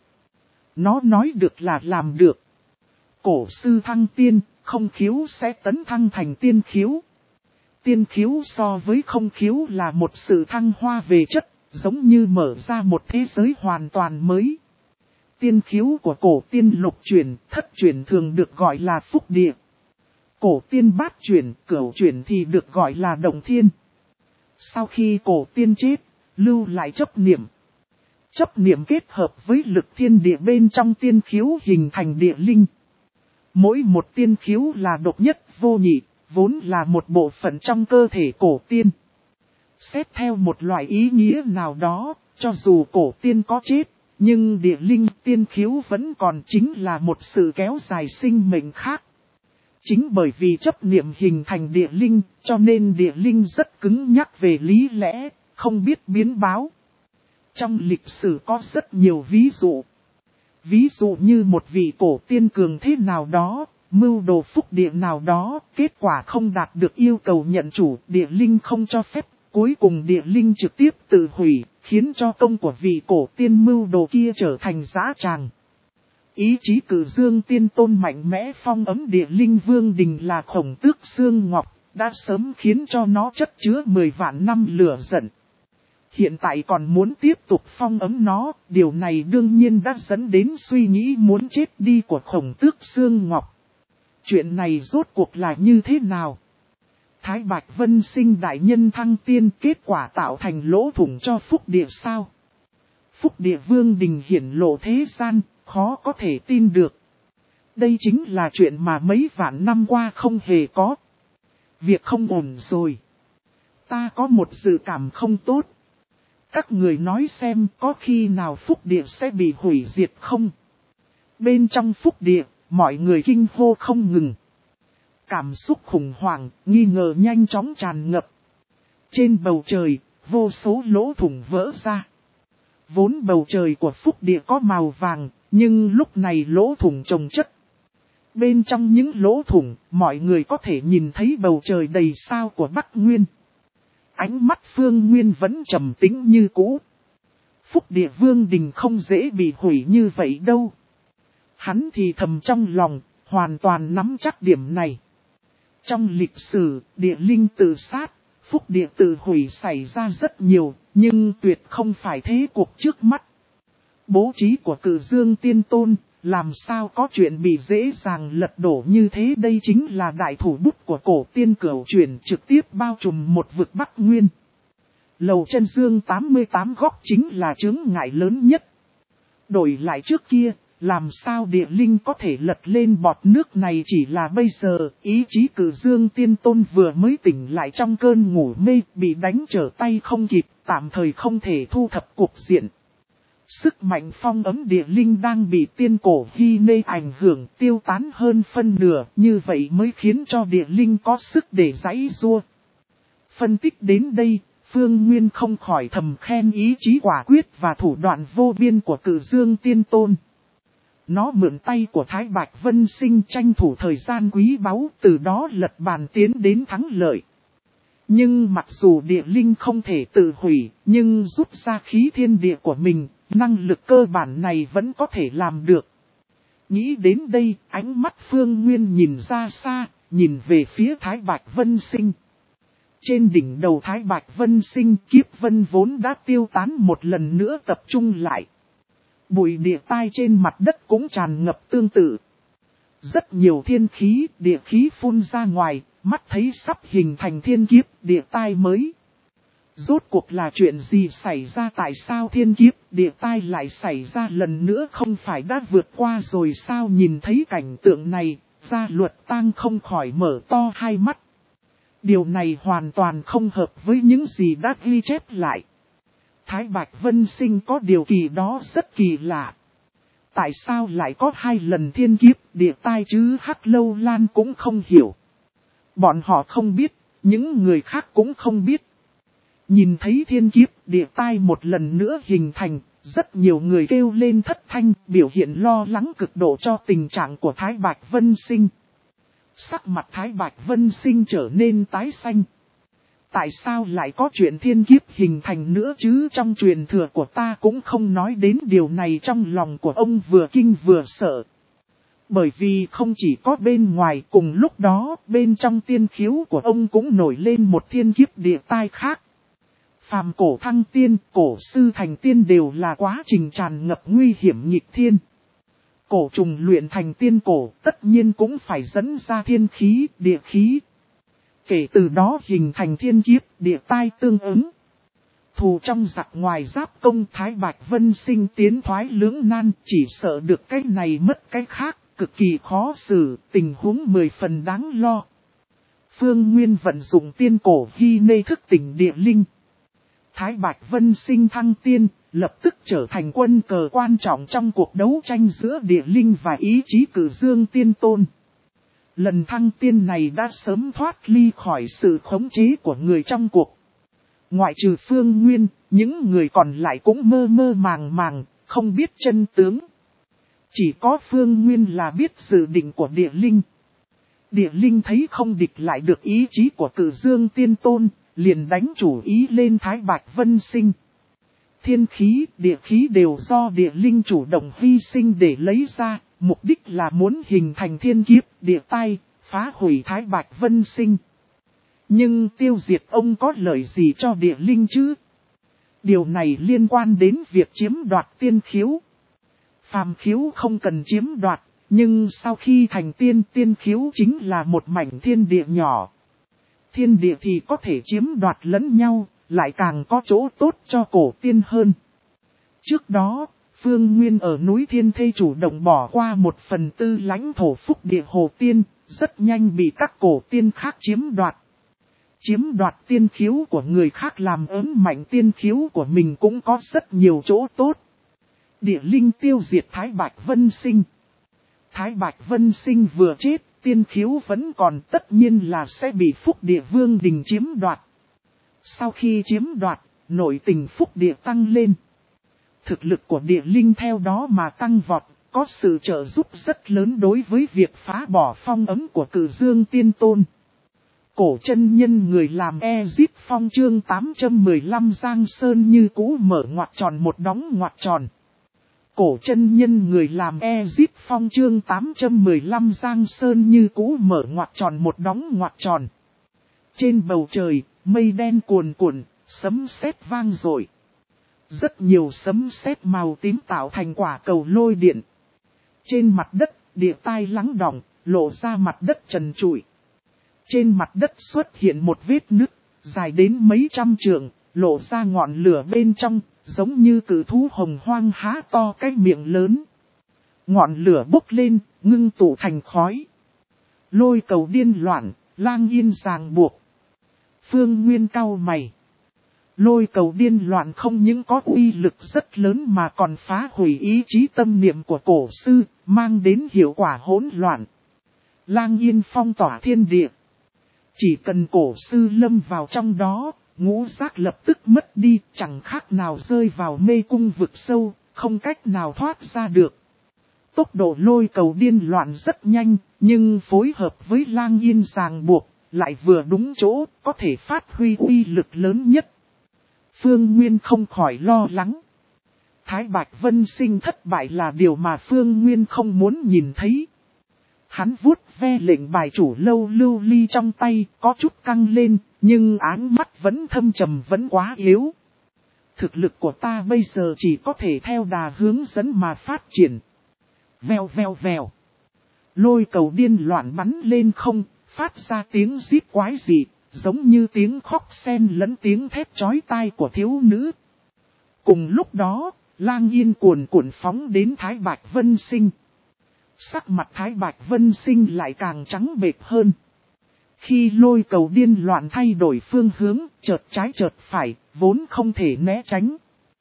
Nó nói được là làm được. Cổ sư thăng tiên, không khiếu sẽ tấn thăng thành tiên khiếu. Tiên khiếu so với không khiếu là một sự thăng hoa về chất, giống như mở ra một thế giới hoàn toàn mới. Tiên khiếu của cổ tiên lục chuyển, thất chuyển thường được gọi là phúc địa. Cổ tiên bát chuyển, cửu chuyển thì được gọi là động thiên. Sau khi cổ tiên chết, lưu lại chấp niệm. Chấp niệm kết hợp với lực thiên địa bên trong tiên khiếu hình thành địa linh. Mỗi một tiên khiếu là độc nhất vô nhị, vốn là một bộ phận trong cơ thể cổ tiên. Xét theo một loại ý nghĩa nào đó, cho dù cổ tiên có chết, nhưng địa linh tiên khiếu vẫn còn chính là một sự kéo dài sinh mệnh khác. Chính bởi vì chấp niệm hình thành địa linh, cho nên địa linh rất cứng nhắc về lý lẽ, không biết biến báo. Trong lịch sử có rất nhiều ví dụ. Ví dụ như một vị cổ tiên cường thế nào đó, mưu đồ phúc địa nào đó, kết quả không đạt được yêu cầu nhận chủ, địa linh không cho phép, cuối cùng địa linh trực tiếp tự hủy, khiến cho công của vị cổ tiên mưu đồ kia trở thành dã tràng. Ý chí Cử Dương Tiên Tôn mạnh mẽ phong ấm địa linh vương đình là Khổng Tước Xương Ngọc, đã sớm khiến cho nó chất chứa mười vạn năm lửa giận. Hiện tại còn muốn tiếp tục phong ấm nó, điều này đương nhiên đã dẫn đến suy nghĩ muốn chết đi của Khổng Tước Xương Ngọc. Chuyện này rốt cuộc là như thế nào? Thái Bạch Vân Sinh đại nhân thăng tiên, kết quả tạo thành lỗ thủng cho phúc địa sao? Phúc địa vương đình hiển lộ thế gian, khó có thể tin được. Đây chính là chuyện mà mấy vạn năm qua không hề có. Việc không ổn rồi. Ta có một dự cảm không tốt. Các người nói xem có khi nào phúc địa sẽ bị hủy diệt không? Bên trong phúc địa, mọi người kinh hô không ngừng. Cảm xúc khủng hoảng, nghi ngờ nhanh chóng tràn ngập. Trên bầu trời, vô số lỗ thủng vỡ ra. Vốn bầu trời của phúc địa có màu vàng, nhưng lúc này lỗ thủng chồng chất. Bên trong những lỗ thủng, mọi người có thể nhìn thấy bầu trời đầy sao của Bắc Nguyên. Ánh mắt Phương Nguyên vẫn trầm tĩnh như cũ. Phúc địa vương đình không dễ bị hủy như vậy đâu. Hắn thì thầm trong lòng, hoàn toàn nắm chắc điểm này. Trong lịch sử, địa linh tự sát, phúc địa tự hủy xảy ra rất nhiều, nhưng tuyệt không phải thế cuộc trước mắt. Bố trí của Cử Dương Tiên Tôn, làm sao có chuyện bị dễ dàng lật đổ như thế, đây chính là đại thủ bút của cổ tiên cửu chuyển trực tiếp bao trùm một vực Bắc Nguyên. Lầu Chân Dương tám mươi tám góc chính là chướng ngại lớn nhất. Đổi lại trước kia, làm sao địa linh có thể lật lên bọt nước này, chỉ là bây giờ, ý chí Cử Dương Tiên Tôn vừa mới tỉnh lại trong cơn ngủ mê, bị đánh trở tay không kịp, tạm thời không thể thu thập cục diện. Sức mạnh phong ấm địa linh đang bị tiên cổ Hy Nê ảnh hưởng tiêu tán hơn phân nửa, như vậy mới khiến cho địa linh có sức để giãy giụa. Phân tích đến đây, Phương Nguyên không khỏi thầm khen ý chí quả quyết và thủ đoạn vô biên của Cử Dương Tiên Tôn. Nó mượn tay của Thái Bạch Vân Sinh tranh thủ thời gian quý báu, từ đó lật bàn tiến đến thắng lợi. Nhưng mặc dù địa linh không thể tự hủy, nhưng rút ra khí thiên địa của mình, năng lực cơ bản này vẫn có thể làm được. Nghĩ đến đây, ánh mắt Phương Nguyên nhìn ra xa, nhìn về phía Thái Bạch Vân Sinh. Trên đỉnh đầu Thái Bạch Vân Sinh, kiếp vân vốn đã tiêu tán một lần nữa tập trung lại. Bụi địa tai trên mặt đất cũng tràn ngập tương tự. Rất nhiều thiên khí, địa khí phun ra ngoài, mắt thấy sắp hình thành thiên kiếp, địa tai mới. Rốt cuộc là chuyện gì xảy ra, tại sao thiên kiếp, địa tai lại xảy ra lần nữa, không phải đã vượt qua rồi sao? Nhìn thấy cảnh tượng này, Gia Luật Tang không khỏi mở to hai mắt. Điều này hoàn toàn không hợp với những gì đã ghi chép lại. Thái Bạch Vân Sinh có điều kỳ đó rất kỳ lạ. Tại sao lại có hai lần thiên kiếp, địa tai chứ? Hắc Lâu Lan cũng không hiểu. Bọn họ không biết, những người khác cũng không biết. Nhìn thấy thiên kiếp, địa tai một lần nữa hình thành, rất nhiều người kêu lên thất thanh, biểu hiện lo lắng cực độ cho tình trạng của Thái Bạch Vân Sinh. Sắc mặt Thái Bạch Vân Sinh trở nên tái xanh. Tại sao lại có chuyện thiên kiếp hình thành nữa chứ, trong truyền thừa của ta cũng không nói đến điều này. Trong lòng của ông vừa kinh vừa sợ. Bởi vì không chỉ có bên ngoài, cùng lúc đó bên trong tiên khiếu của ông cũng nổi lên một thiên kiếp địa tai khác. Phàm cổ thăng tiên, cổ sư thành tiên đều là quá trình tràn ngập nguy hiểm nghịch thiên. Cổ trùng luyện thành tiên cổ tất nhiên cũng phải dẫn ra thiên khí, địa khí. Kể từ đó hình thành thiên kiếp, địa tai tương ứng. Thù trong giặc ngoài giáp công, Thái Bạch Vân Sinh tiến thoái lưỡng nan, chỉ sợ được cái này mất cái khác, cực kỳ khó xử, tình huống mười phần đáng lo. Phương Nguyên vận dụng tiên cổ hy nê thức tỉnh địa linh. Thái Bạch Vân Sinh thăng tiên, lập tức trở thành quân cờ quan trọng trong cuộc đấu tranh giữa địa linh và ý chí Cử Dương Tiên Tôn. Lần thăng tiên này đã sớm thoát ly khỏi sự khống chế của người trong cuộc. Ngoại trừ Phương Nguyên, những người còn lại cũng mơ mơ màng màng, không biết chân tướng. Chỉ có Phương Nguyên là biết dự định của địa linh. Địa linh thấy không địch lại được ý chí của Cử Dương Tiên Tôn, liền đánh chủ ý lên Thái Bạch Vân Sinh. Thiên khí, địa khí đều do địa linh chủ động hy sinh để lấy ra, mục đích là muốn hình thành thiên kiếp, địa tai, phá hủy Thái Bạch Vân Sinh. Nhưng tiêu diệt ông có lợi gì cho địa linh chứ? Điều này liên quan đến việc chiếm đoạt tiên khiếu. Phàm khiếu không cần chiếm đoạt, nhưng sau khi thành tiên, tiên khiếu chính là một mảnh thiên địa nhỏ. Thiên địa thì có thể chiếm đoạt lẫn nhau, lại càng có chỗ tốt cho cổ tiên hơn. Trước đó, Phương Nguyên ở núi Thiên Thê chủ động bỏ qua một phần tư lãnh thổ phúc địa hồ tiên, rất nhanh bị các cổ tiên khác chiếm đoạt. Chiếm đoạt tiên khiếu của người khác làm ớn mạnh tiên khiếu của mình cũng có rất nhiều chỗ tốt. Địa linh tiêu diệt Thái Bạch Vân Sinh. Thái Bạch Vân Sinh vừa chết, tiên khiếu vẫn còn, tất nhiên là sẽ bị phúc địa vương đình chiếm đoạt. Sau khi chiếm đoạt, nội tình phúc địa tăng lên. Thực lực của địa linh theo đó mà tăng vọt, có sự trợ giúp rất lớn đối với việc phá bỏ phong ấn của Cử Dương Tiên Tôn. Cổ chân nhân người làm Ezip Phong chương tám trăm mười lăm Giang Sơn như cũ mở ngoặc tròn một đóng ngoặc tròn. Cổ chân nhân người làm Ezip Phong chương tám trăm mười lăm Giang Sơn như cũ mở ngoặc tròn một đóng ngoặc tròn. Trên bầu trời, mây đen cuồn cuộn, sấm sét vang dội. Rất nhiều sấm sét màu tím tạo thành quả cầu lôi điện. Trên mặt đất, địa tai lắng đọng, lộ ra mặt đất trần trụi. Trên mặt đất xuất hiện một vết nứt, dài đến mấy trăm trượng, lộ ra ngọn lửa bên trong, giống như cự thú hồng hoang há to cái miệng lớn. Ngọn lửa bốc lên, ngưng tụ thành khói. Lôi cầu điên loạn, lang yên ràng buộc. Phương Nguyên cau mày. Lôi cầu điên loạn không những có uy lực rất lớn mà còn phá hủy ý chí tâm niệm của cổ sư, mang đến hiệu quả hỗn loạn. Lang yên phong tỏa thiên địa. Chỉ cần cổ sư lâm vào trong đó, ngũ giác lập tức mất đi, chẳng khác nào rơi vào mê cung vực sâu, không cách nào thoát ra được. Tốc độ lôi cầu điên loạn rất nhanh, nhưng phối hợp với lang yên ràng buộc, lại vừa đúng chỗ, có thể phát huy uy lực lớn nhất. Phương Nguyên không khỏi lo lắng. Thái Bạch Vân Sinh thất bại là điều mà Phương Nguyên không muốn nhìn thấy. Hắn vuốt ve lệnh bài chủ lâu lưu ly trong tay, có chút căng lên, nhưng áng mắt vẫn thâm trầm vẫn quá yếu. Thực lực của ta bây giờ chỉ có thể theo đà hướng dẫn mà phát triển. Vèo vèo vèo. Lôi cầu điên loạn bắn lên không, phát ra tiếng rít quái dị, giống như tiếng khóc xen lẫn tiếng thét chói tai của thiếu nữ. Cùng lúc đó, lang yên cuồn cuộn phóng đến Thái Bạch Vân Sinh. Sắc mặt Thái Bạch Vân Sinh lại càng trắng bệch hơn. Khi lôi cầu điên loạn thay đổi phương hướng, chợt trái chợt phải, vốn không thể né tránh.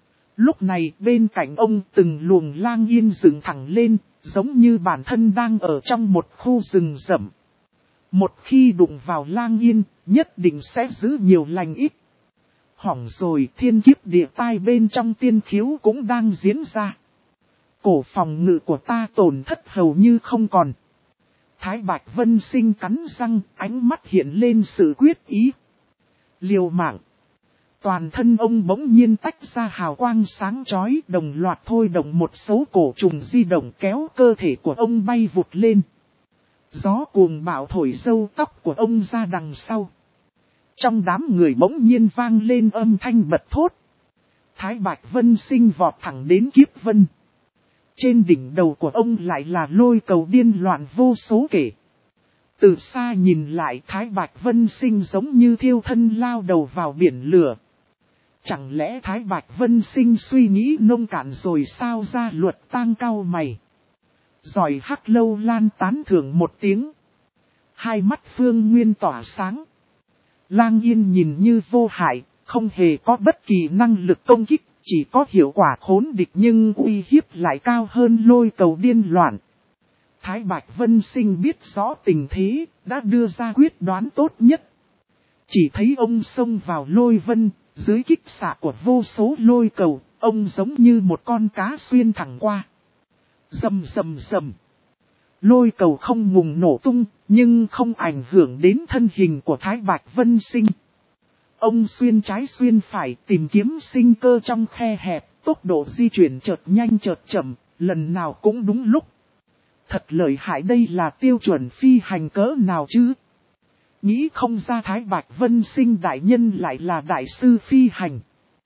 Lúc này bên cạnh ông từng luồng lang yên dựng thẳng lên, giống như bản thân đang ở trong một khu rừng rậm. Một khi đụng vào lang yên, nhất định sẽ giữ nhiều lành ít. Hỏng rồi, thiên kiếp địa tai bên trong tiên khiếu cũng đang diễn ra. Cổ phòng ngự của ta tổn thất hầu như không còn. Thái Bạch Vân Sinh cắn răng, ánh mắt hiện lên sự quyết ý. Liều mạng. Toàn thân ông bỗng nhiên tách ra hào quang sáng chói, đồng loạt thôi động một số cổ trùng di động kéo cơ thể của ông bay vụt lên. Gió cuồng bạo thổi râu tóc của ông ra đằng sau. Trong đám người bỗng nhiên vang lên âm thanh bật thốt. Thái Bạch Vân Sinh vọt thẳng đến Kiếp Vân. Trên đỉnh đầu của ông lại là lôi cầu điên loạn vô số kể. Từ xa nhìn lại Thái Bạch Vân Sinh giống như thiêu thân lao đầu vào biển lửa. Chẳng lẽ Thái Bạch Vân Sinh suy nghĩ nông cạn rồi sao? Ra Luật Tang cau mày. Giỏi Hắc Lâu Lan tán thưởng một tiếng. Hai mắt Phương Nguyên tỏa sáng. Lang Yên nhìn như vô hại, không hề có bất kỳ năng lực công kích, chỉ có hiệu quả khốn địch nhưng uy hiếp lại cao hơn lôi cầu điên loạn. Thái Bạch Vân Sinh biết rõ tình thế, đã đưa ra quyết đoán tốt nhất. Chỉ thấy ông xông vào lôi vân, dưới kích xạ của vô số lôi cầu, ông giống như một con cá xuyên thẳng qua. Rầm rầm rầm. Lôi cầu không ngừng nổ tung, nhưng không ảnh hưởng đến thân hình của Thái Bạch Vân Sinh. Ông xuyên trái xuyên phải tìm kiếm sinh cơ trong khe hẹp, tốc độ di chuyển chợt nhanh chợt chậm, lần nào cũng đúng lúc. Thật lợi hại, đây là tiêu chuẩn phi hành cỡ nào chứ? Nghĩ không ra Thái Bạch Vân Sinh đại nhân lại là đại sư phi hành.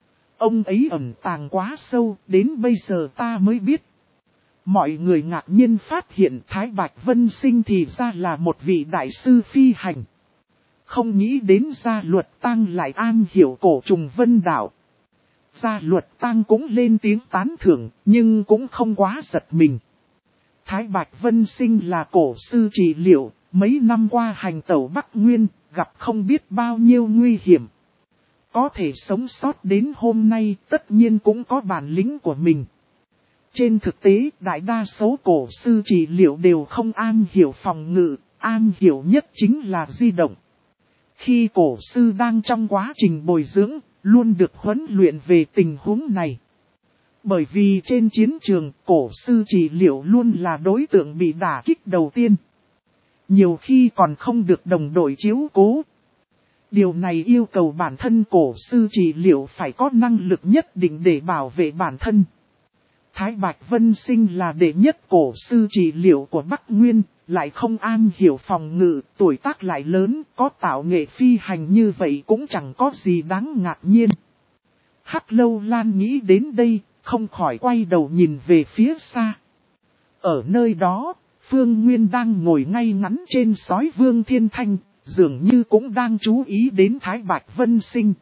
Ông ấy ẩn tàng quá sâu, đến bây giờ ta mới biết. Mọi người ngạc nhiên phát hiện Thái Bạch Vân Sinh thì ra là một vị đại sư phi hành. Không nghĩ đến Gia Luật Tang lại am hiểu cổ trùng vân đạo. Gia Luật Tang cũng lên tiếng tán thưởng, nhưng cũng không quá giật mình. Thái Bạch Vân Sinh là cổ sư trị liệu, mấy năm qua hành tẩu Bắc Nguyên, gặp không biết bao nhiêu nguy hiểm. Có thể sống sót đến hôm nay, tất nhiên cũng có bản lĩnh của mình. Trên thực tế, đại đa số cổ sư trị liệu đều không am hiểu phòng ngự, am hiểu nhất chính là di động. Khi cổ sư đang trong quá trình bồi dưỡng, luôn được huấn luyện về tình huống này. Bởi vì trên chiến trường, cổ sư trị liệu luôn là đối tượng bị đả kích đầu tiên. Nhiều khi còn không được đồng đội chiếu cố. Điều này yêu cầu bản thân cổ sư trị liệu phải có năng lực nhất định để bảo vệ bản thân. Thái Bạch Vân Sinh là đệ nhất cổ sư trị liệu của Bắc Nguyên, lại không am hiểu phòng ngự, tuổi tác lại lớn, có tạo nghệ phi hành như vậy cũng chẳng có gì đáng ngạc nhiên. Hắc Lâu Lan nghĩ đến đây, không khỏi quay đầu nhìn về phía xa. Ở nơi đó, Phương Nguyên đang ngồi ngay ngắn trên sói Vương Thiên Thanh, dường như cũng đang chú ý đến Thái Bạch Vân Sinh.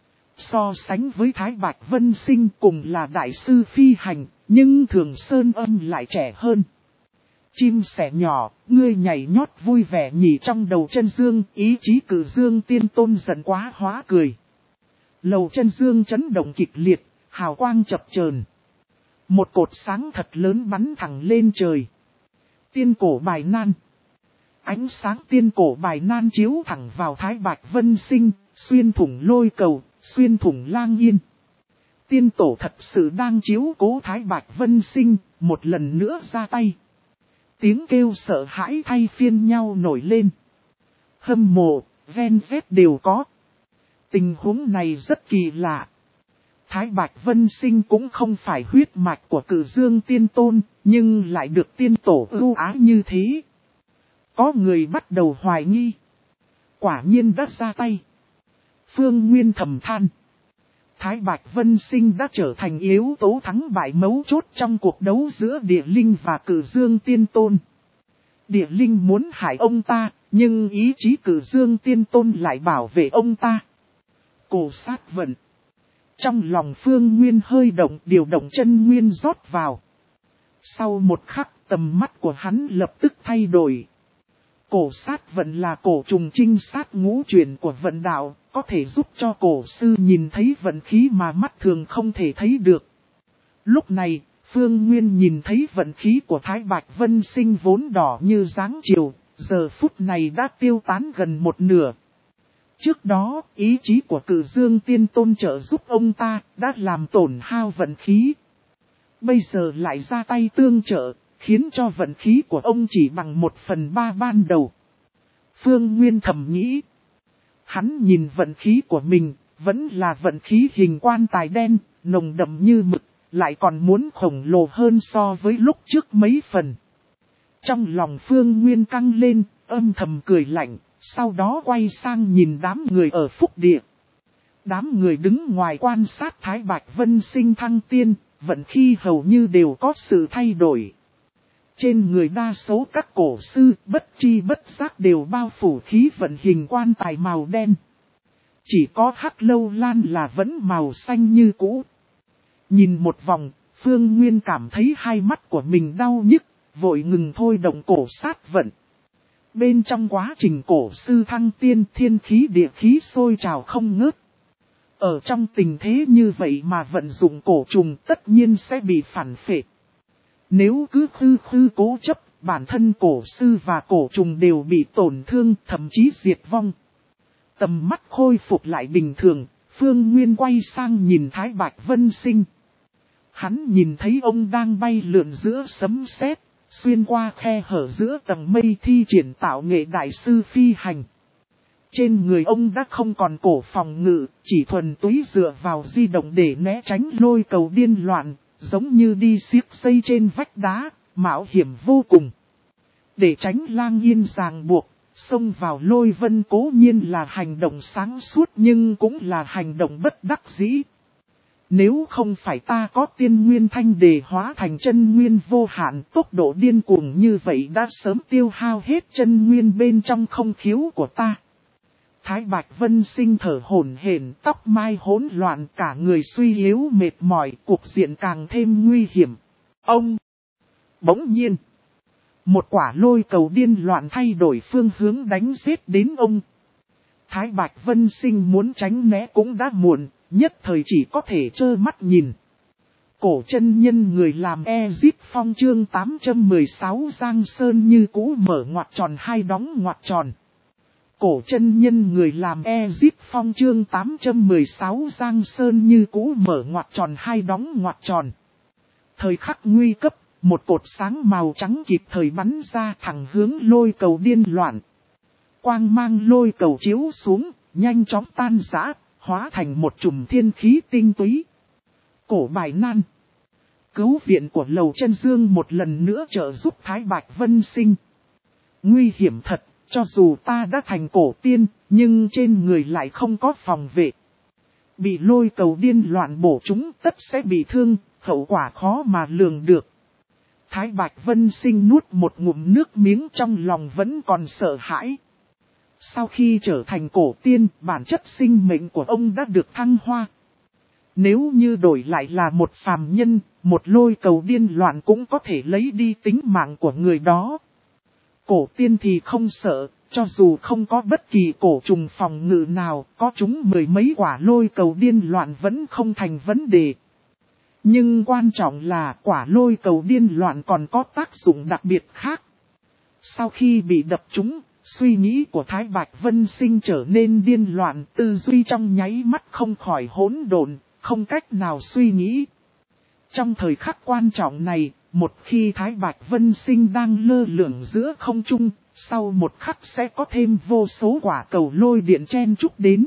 So sánh với Thái Bạch Vân Sinh cùng là đại sư phi hành, nhưng Thường Sơn Âm lại trẻ hơn. Chim sẻ nhỏ, ngươi nhảy nhót vui vẻ nhỉ, trong đầu Chân Dương, ý chí Cử Dương Tiên Tôn giận quá hóa cười. Lầu Chân Dương chấn động kịch liệt, hào quang chập chờn. Một cột sáng thật lớn bắn thẳng lên trời. Tiên cổ bài nan. Ánh sáng tiên cổ bài nan chiếu thẳng vào Thái Bạch Vân Sinh, xuyên thủng lôi cầu, xuyên thủng Lang Yên. Tiên tổ thật sự đang chiếu cố Thái Bạch Vân Sinh, một lần nữa ra tay. Tiếng kêu sợ hãi thay phiên nhau nổi lên. Hâm mộ, ven vét đều có. Tình huống này rất kỳ lạ. Thái Bạch Vân Sinh cũng không phải huyết mạch của Cử Dương Tiên Tôn, nhưng lại được tiên tổ ưu ái như thế. Có người bắt đầu hoài nghi. Quả nhiên đã ra tay. Phương Nguyên thầm than. Thái Bạch Vân Sinh đã trở thành yếu tố thắng bại mấu chốt trong cuộc đấu giữa Địa Linh và Cử Dương Tiên Tôn. Địa Linh muốn hại ông ta, nhưng ý chí Cử Dương Tiên Tôn lại bảo vệ ông ta. Cổ sát vận. Trong lòng Phương Nguyên hơi động, điều động chân nguyên rót vào. Sau một khắc, tầm mắt của hắn lập tức thay đổi. Cổ sát vận là cổ trùng trinh sát ngũ chuyển của vận đạo, có thể giúp cho cổ sư nhìn thấy vận khí mà mắt thường không thể thấy được. Lúc này, Phương Nguyên nhìn thấy vận khí của Thái Bạch Vân Sinh vốn đỏ như dáng chiều, giờ phút này đã tiêu tán gần một nửa. Trước đó, ý chí của Cử Dương Tiên Tôn trợ giúp ông ta đã làm tổn hao vận khí. Bây giờ lại ra tay tương trợ, khiến cho vận khí của ông chỉ bằng một phần ba ban đầu. Phương Nguyên thầm nghĩ. Hắn nhìn vận khí của mình, vẫn là vận khí hình quan tài đen, nồng đậm như mực, lại còn muốn khổng lồ hơn so với lúc trước mấy phần. Trong lòng Phương Nguyên căng lên, âm thầm cười lạnh, sau đó quay sang nhìn đám người ở phúc địa. Đám người đứng ngoài quan sát Thái Bạch Vân Sinh thăng tiên, vận khí hầu như đều có sự thay đổi. Trên người đa số các cổ sư bất tri bất giác đều bao phủ khí vận hình quan tài màu đen. Chỉ có Hắc Lâu Lan là vẫn màu xanh như cũ. Nhìn một vòng, Phương Nguyên cảm thấy hai mắt của mình đau nhức, vội ngừng thôi động cổ sát vận. Bên trong quá trình cổ sư thăng tiên, thiên khí địa khí sôi trào không ngớt. Ở trong tình thế như vậy mà vận dụng cổ trùng tất nhiên sẽ bị phản phệ. Nếu cứ khư khư cố chấp, bản thân cổ sư và cổ trùng đều bị tổn thương, thậm chí diệt vong. Tầm mắt khôi phục lại bình thường, Phương Nguyên quay sang nhìn Thái Bạch Vân Sinh. Hắn nhìn thấy ông đang bay lượn giữa sấm sét, xuyên qua khe hở giữa tầng mây thi triển tạo nghệ đại sư phi hành. Trên người ông đã không còn cổ phòng ngự, chỉ thuần túy dựa vào di động để né tránh lôi cầu điên loạn, giống như đi xiếc xây trên vách đá, mạo hiểm vô cùng. Để tránh lang yên ràng buộc, xông vào lôi vân cố nhiên là hành động sáng suốt nhưng cũng là hành động bất đắc dĩ. Nếu không phải ta có tiên nguyên thanh đề hóa thành chân nguyên vô hạn, tốc độ điên cuồng như vậy đã sớm tiêu hao hết chân nguyên bên trong không khiếu của ta. Thái Bạch Vân Sinh thở hổn hển, tóc mai hỗn loạn, cả người suy yếu mệt mỏi, cuộc diện càng thêm nguy hiểm. Ông! Bỗng nhiên! Một quả lôi cầu điên loạn thay đổi phương hướng đánh giết đến ông. Thái Bạch Vân Sinh muốn tránh né cũng đã muộn, nhất thời chỉ có thể trơ mắt nhìn. Cổ chân nhân người làm Ezip Phong chương tám trăm mười sáu Giang Sơn như cũ mở ngoặc tròn hai đóng ngoặc tròn. Cổ chân nhân người làm Ezip Phong chương tám trăm mười sáu Giang Sơn như cũ mở ngoặc tròn hai đóng ngoặc tròn. Thời khắc nguy cấp, một cột sáng màu trắng kịp thời bắn ra thẳng hướng lôi cầu điên loạn. Quang mang lôi cầu chiếu xuống, nhanh chóng tan rã, hóa thành một chùm thiên khí tinh túy. Cổ bài nan. Cứu viện của Lầu Chân Dương một lần nữa trợ giúp Thái Bạch Vân Sinh. Nguy hiểm thật, cho dù ta đã thành cổ tiên, nhưng trên người lại không có phòng vệ. Bị lôi cầu điên loạn bổ chúng tất sẽ bị thương, hậu quả khó mà lường được. Thái Bạch Vân Sinh nuốt một ngụm nước miếng, trong lòng vẫn còn sợ hãi. Sau khi trở thành cổ tiên, bản chất sinh mệnh của ông đã được thăng hoa. Nếu như đổi lại là một phàm nhân, một lôi cầu điên loạn cũng có thể lấy đi tính mạng của người đó. Cổ tiên thì không sợ, cho dù không có bất kỳ cổ trùng phòng ngự nào, có chúng mười mấy quả lôi cầu điên loạn vẫn không thành vấn đề. Nhưng quan trọng là quả lôi cầu điên loạn còn có tác dụng đặc biệt khác. Sau khi bị đập trúng, suy nghĩ của Thái Bạch Vân Sinh trở nên điên loạn, tư duy trong nháy mắt không khỏi hỗn độn, không cách nào suy nghĩ. Trong thời khắc quan trọng này, một khi Thái Bạch Vân Sinh đang lơ lửng giữa không trung, sau một khắc sẽ có thêm vô số quả cầu lôi điện chen chúc đến.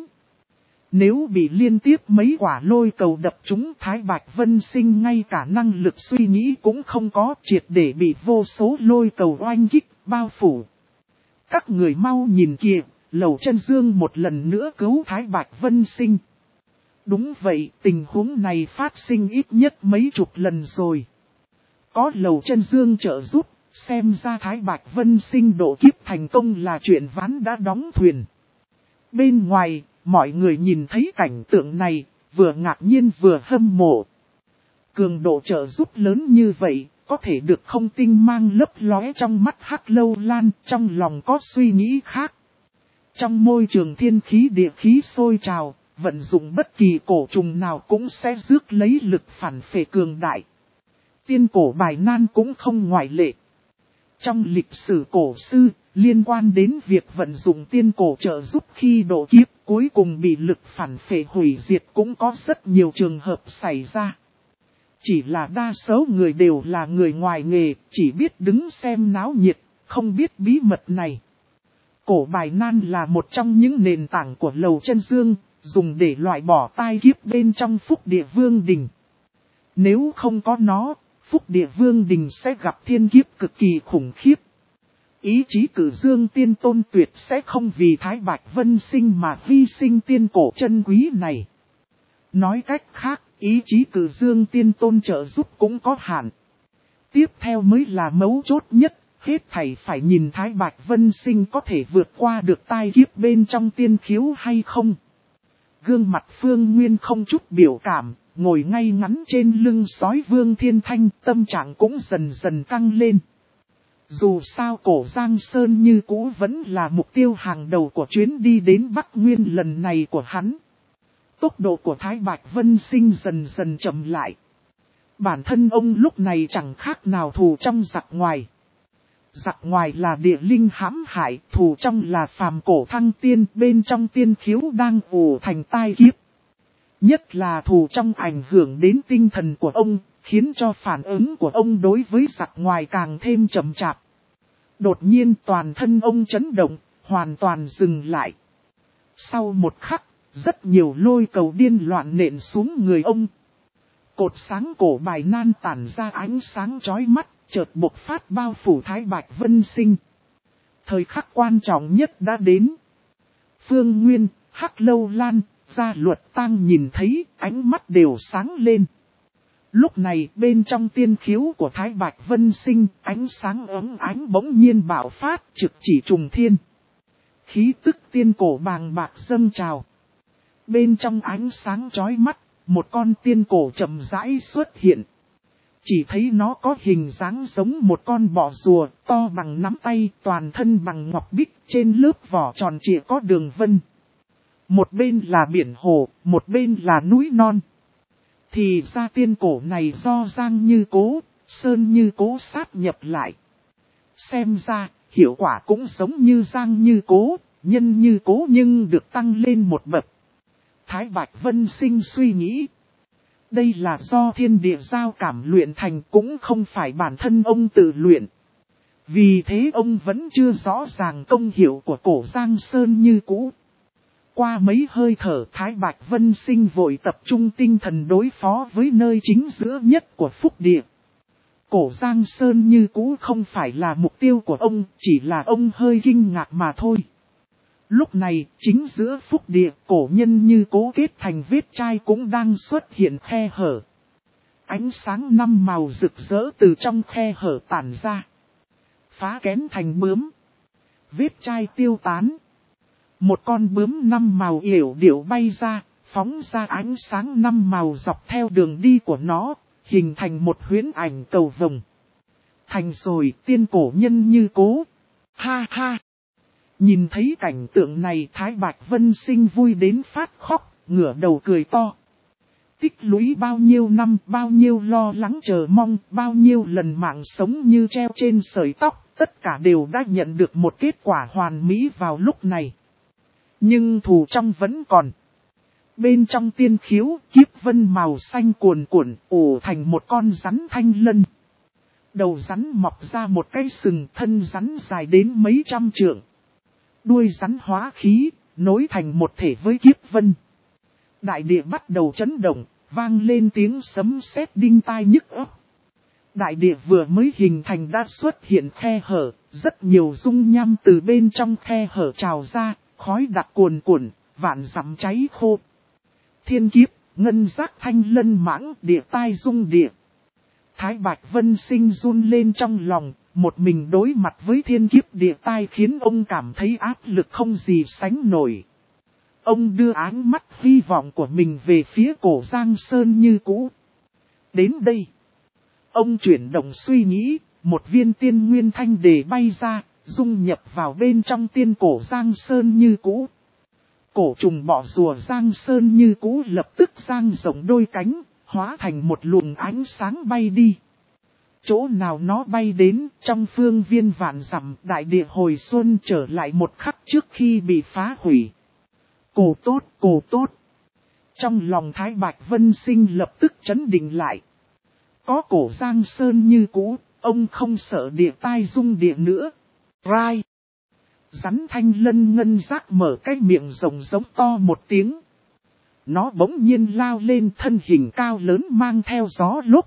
Nếu bị liên tiếp mấy quả lôi cầu đập trúng, Thái Bạch Vân Sinh ngay cả năng lực suy nghĩ cũng không có, triệt để bị vô số lôi cầu oanh kích, bao phủ. Các người mau nhìn kìa, Lầu Chân Dương một lần nữa cứu Thái Bạch Vân Sinh. Đúng vậy, tình huống này phát sinh ít nhất mấy chục lần rồi. Có Lầu Chân Dương trợ giúp, xem ra Thái Bạch Vân Sinh độ kiếp thành công là chuyện ván đã đóng thuyền. Bên ngoài, mọi người nhìn thấy cảnh tượng này, vừa ngạc nhiên vừa hâm mộ. Cường độ trợ giúp lớn như vậy, có thể được không tinh mang lấp lóe trong mắt Hắc Lâu Lan, trong lòng có suy nghĩ khác. Trong môi trường thiên khí địa khí sôi trào, vận dụng bất kỳ cổ trùng nào cũng sẽ rước lấy lực phản phệ cường đại. Tiên cổ bài nan cũng không ngoại lệ. Trong lịch sử cổ sư, liên quan đến việc vận dụng tiên cổ trợ giúp khi độ kiếp cuối cùng bị lực phản phệ hủy diệt cũng có rất nhiều trường hợp xảy ra. Chỉ là đa số người đều là người ngoài nghề, chỉ biết đứng xem náo nhiệt, không biết bí mật này. Cổ bài nan là một trong những nền tảng của Lầu Chân Dương, dùng để loại bỏ tai kiếp bên trong Phúc Địa Vương Đình. Nếu không có nó, Phúc Địa Vương Đình sẽ gặp thiên kiếp cực kỳ khủng khiếp. Ý chí Cử Dương Tiên Tôn tuyệt sẽ không vì Thái Bạch Vân Sinh mà hy sinh tiên cổ chân quý này. Nói cách khác, ý chí Cử Dương Tiên Tôn trợ giúp cũng có hạn. Tiếp theo mới là mấu chốt nhất, hết thảy phải nhìn Thái Bạch Vân Sinh có thể vượt qua được tai kiếp bên trong tiên khiếu hay không. Gương mặt Phương Nguyên không chút biểu cảm, ngồi ngay ngắn trên lưng sói Vương Thiên Thanh, tâm trạng cũng dần dần căng lên. Dù sao cổ Giang Sơn như cũ vẫn là mục tiêu hàng đầu của chuyến đi đến Bắc Nguyên lần này của hắn. Tốc độ của Thái Bạch Vân Sinh dần dần chậm lại. Bản thân ông lúc này chẳng khác nào thù trong giặc ngoài. Giặc ngoài là địa linh hãm hại, thù trong là phàm cổ thăng tiên, bên trong tiên khiếu đang ủ thành tai kiếp. Nhất là thù trong ảnh hưởng đến tinh thần của ông, khiến cho phản ứng của ông đối với giặc ngoài càng thêm chậm chạp. Đột nhiên toàn thân ông chấn động, hoàn toàn dừng lại. Sau một khắc, rất nhiều lôi cầu điên loạn nện xuống người ông. Cột sáng cổ bài nan tản ra ánh sáng chói mắt, chợt bộc phát bao phủ Thái Bạch Vân Sinh. Thời khắc quan trọng nhất đã đến. Phương Nguyên, Hắc Lâu Lan, Gia Luật Tang nhìn thấy, ánh mắt đều sáng lên. Lúc này bên trong tiên khiếu của Thái Bạch Vân Sinh, ánh sáng ấm ánh bỗng nhiên bạo phát, trực chỉ trùng thiên. Khí tức tiên cổ bàng bạc dâng trào. Bên trong ánh sáng chói mắt, một con tiên cổ chậm rãi xuất hiện. Chỉ thấy nó có hình dáng giống một con bọ rùa, to bằng nắm tay, toàn thân bằng ngọc bích, trên lớp vỏ tròn trịa có đường vân. Một bên là biển hồ, một bên là núi non. Thì ra tiên cổ này do Giang Như Cố, Sơn Như Cố sát nhập lại. Xem ra, hiệu quả cũng giống như Giang Như Cố, Nhân Như Cố nhưng được tăng lên một bậc. Thái Bạch Vân Sinh suy nghĩ. Đây là do thiên địa giao cảm luyện thành, cũng không phải bản thân ông tự luyện. Vì thế ông vẫn chưa rõ ràng công hiệu của cổ Giang Sơn Như cũ. Qua mấy hơi thở, Thái Bạch Vân Sinh vội tập trung tinh thần đối phó với nơi chính giữa nhất của Phúc Địa. Cổ Giang Sơn Như cũ không phải là mục tiêu của ông, chỉ là ông hơi kinh ngạc mà thôi. Lúc này, chính giữa Phúc Địa, cổ nhân Như Cố kết thành vết chai cũng đang xuất hiện khe hở. Ánh sáng năm màu rực rỡ từ trong khe hở tản ra. Phá kén thành bướm. Vết chai tiêu tán. Một con bướm năm màu yểu điệu bay ra, phóng ra ánh sáng năm màu dọc theo đường đi của nó, hình thành một huyễn ảnh cầu vồng. Thành rồi, tiên cổ nhân Như Cố. Ha ha! Nhìn thấy cảnh tượng này, Thái Bạch Vân Sinh vui đến phát khóc, ngửa đầu cười to. Tích lũy bao nhiêu năm, bao nhiêu lo lắng chờ mong, bao nhiêu lần mạng sống như treo trên sợi tóc, tất cả đều đã nhận được một kết quả hoàn mỹ vào lúc này. Nhưng thù trong vẫn còn. Bên trong tiên khiếu, kiếp vân màu xanh cuồn cuộn, ủ thành một con rắn thanh lân. Đầu rắn mọc ra một cái sừng, thân rắn dài đến mấy trăm trượng. Đuôi rắn hóa khí, nối thành một thể với kiếp vân. Đại địa bắt đầu chấn động, vang lên tiếng sấm sét đinh tai nhức óc. Đại địa vừa mới hình thành đã xuất hiện khe hở, rất nhiều dung nham từ bên trong khe hở trào ra, khói đặc cuồn cuộn, vạn dặm cháy khô. Thiên kiếp, ngân giác thanh lân mãng, địa tai dung địa. Thái Bạch Vân Sinh run lên trong lòng, một mình đối mặt với thiên kiếp địa tai khiến ông cảm thấy áp lực không gì sánh nổi. Ông đưa ánh mắt hy vọng của mình về phía cổ Giang Sơn Như cũ. Đến đây, ông chuyển động suy nghĩ, một viên tiên nguyên thanh đề bay ra, dung nhập vào bên trong tiên cổ Giang Sơn Như cũ. Cổ trùng bọ rùa Giang Sơn Như cũ lập tức giang rộng đôi cánh, hóa thành một luồng ánh sáng bay đi. Chỗ nào nó bay đến, trong phương viên vạn dặm, đại địa hồi xuân trở lại một khắc trước khi bị phá hủy. Cổ tốt, cổ tốt. Trong lòng Thái Bạch Vân Sinh lập tức chấn định lại. Có cổ Giang Sơn như cũ, ông không sợ địa tai rung địa nữa. Rai. Rắn thanh lân ngân giác mở cái miệng rồng giống to một tiếng. Nó bỗng nhiên lao lên, thân hình cao lớn mang theo gió lúc.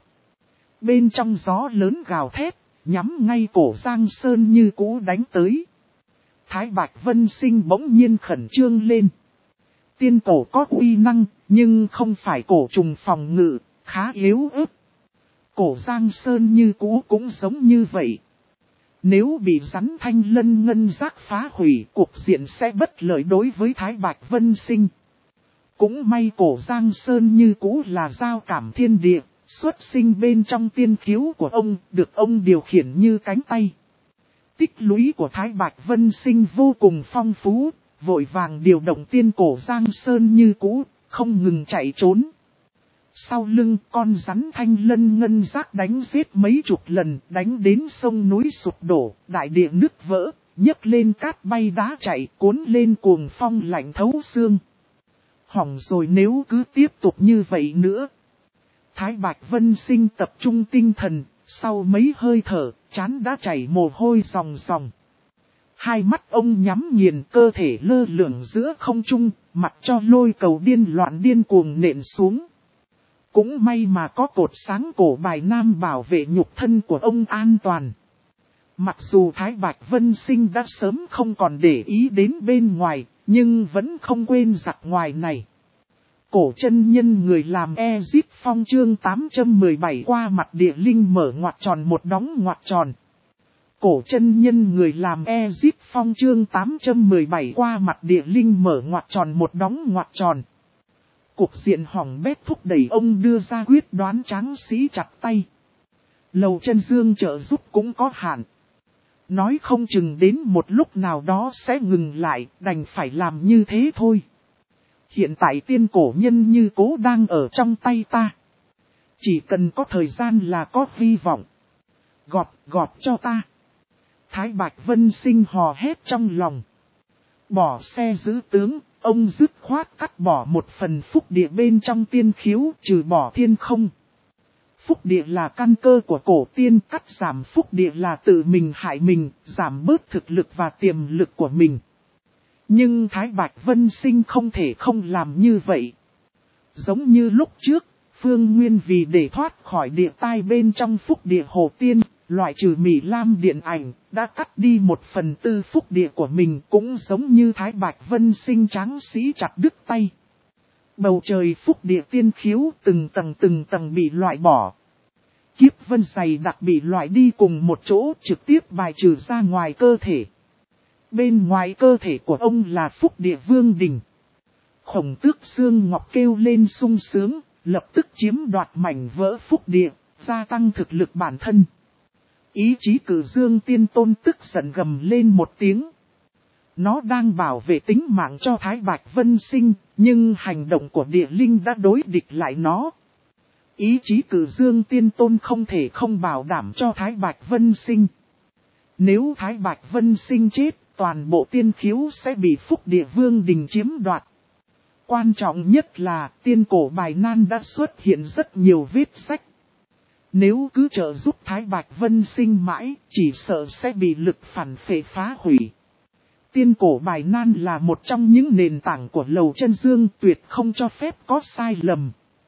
Bên trong gió lớn gào thét, nhắm ngay cổ Giang Sơn như cũ đánh tới. Thái Bạch Vân Sinh bỗng nhiên khẩn trương lên. Tiên cổ có uy năng, nhưng không phải cổ trùng phòng ngự, khá yếu ớt. Cổ Giang Sơn như cũ cũng giống như vậy. Nếu bị rắn thanh lân ngân giác phá hủy, cuộc diện sẽ bất lợi đối với Thái Bạch Vân Sinh. Cũng may cổ Giang Sơn như cũ là giao cảm thiên địa, xuất sinh bên trong tiên khiếu của ông, được ông điều khiển như cánh tay. Tích lũy của Thái Bạch Vân Sinh vô cùng phong phú, vội vàng điều động tiên cổ Giang Sơn như cũ, không ngừng chạy trốn. Sau lưng con rắn thanh lân ngân giác đánh giết mấy chục lần, đánh đến sông núi sụp đổ, đại địa nứt vỡ, nhấc lên cát bay đá chạy, cuốn lên cuồng phong lạnh thấu xương. Hỏng rồi nếu cứ tiếp tục như vậy nữa. Thái Bạch Vân Sinh tập trung tinh thần, sau mấy hơi thở, trán đã chảy mồ hôi ròng ròng. Hai mắt ông nhắm nghiền, cơ thể lơ lửng giữa không trung, mặc cho lôi cầu điên loạn điên cuồng nện xuống. Cũng may mà có cột sáng cổ bài nam bảo vệ nhục thân của ông an toàn. Mặc dù Thái Bạch Vân Sinh đã sớm không còn để ý đến bên ngoài, nhưng vẫn không quên giặc ngoài này. Cổ chân nhân người làm Ezip Phong chương tám trăm mười bảy qua mặt địa linh mở ngoặc tròn một đóng ngoặc tròn. Cổ chân nhân người làm Ezip Phong chương tám trăm mười bảy qua mặt địa linh mở ngoặc tròn một đóng ngoặc tròn. Cuộc diện hỏng bét thúc đẩy ông đưa ra quyết đoán tráng sĩ chặt tay. Lầu Chân Dương trợ giúp cũng có hạn. Nói không chừng đến một lúc nào đó sẽ ngừng lại, đành phải làm như thế thôi. Hiện tại tiên cổ nhân như cố đang ở trong tay ta. Chỉ cần có thời gian là có hy vọng. Gọt, gọt cho ta. Thái Bạch Vân Sinh hò hét trong lòng. Bỏ xe giữ tướng, ông dứt khoát cắt bỏ một phần phúc địa bên trong tiên khiếu, trừ bỏ thiên không. Phúc địa là căn cơ của cổ tiên, cắt giảm phúc địa là tự mình hại mình, giảm bớt thực lực và tiềm lực của mình. Nhưng Thái Bạch Vân Sinh không thể không làm như vậy. Giống như lúc trước, Phương Nguyên vì để thoát khỏi địa tai bên trong phúc địa hồ tiên, loại trừ Mỹ Lam điện ảnh, đã cắt đi một phần tư phúc địa của mình, cũng giống như Thái Bạch Vân Sinh tráng sĩ chặt đứt tay. Bầu trời phúc địa tiên khiếu từng tầng từng tầng bị loại bỏ. Kiếp vân dày đặc bị loại đi cùng một chỗ, trực tiếp bài trừ ra ngoài cơ thể. Bên ngoài cơ thể của ông là phúc địa vương đình. Khổng Tước Xương Ngọc kêu lên sung sướng, lập tức chiếm đoạt mảnh vỡ phúc địa, gia tăng thực lực bản thân. Ý chí Cử Dương Tiên Tôn tức giận gầm lên một tiếng. Nó đang bảo vệ tính mạng cho Thái Bạch Vân Sinh, nhưng hành động của địa linh đã đối địch lại nó. Ý chí Cử Dương Tiên Tôn không thể không bảo đảm cho Thái Bạch Vân Sinh. Nếu Thái Bạch Vân Sinh chết, toàn bộ tiên khiếu sẽ bị phúc địa vương đình chiếm đoạt. Quan trọng nhất là tiên cổ bài nan đã xuất hiện rất nhiều vết sách. Nếu cứ trợ giúp Thái Bạch Vân Sinh mãi, chỉ sợ sẽ bị lực phản phệ phá hủy. Tiên cổ bài nan là một trong những nền tảng của Lầu Chân Dương, tuyệt không cho phép có sai lầm.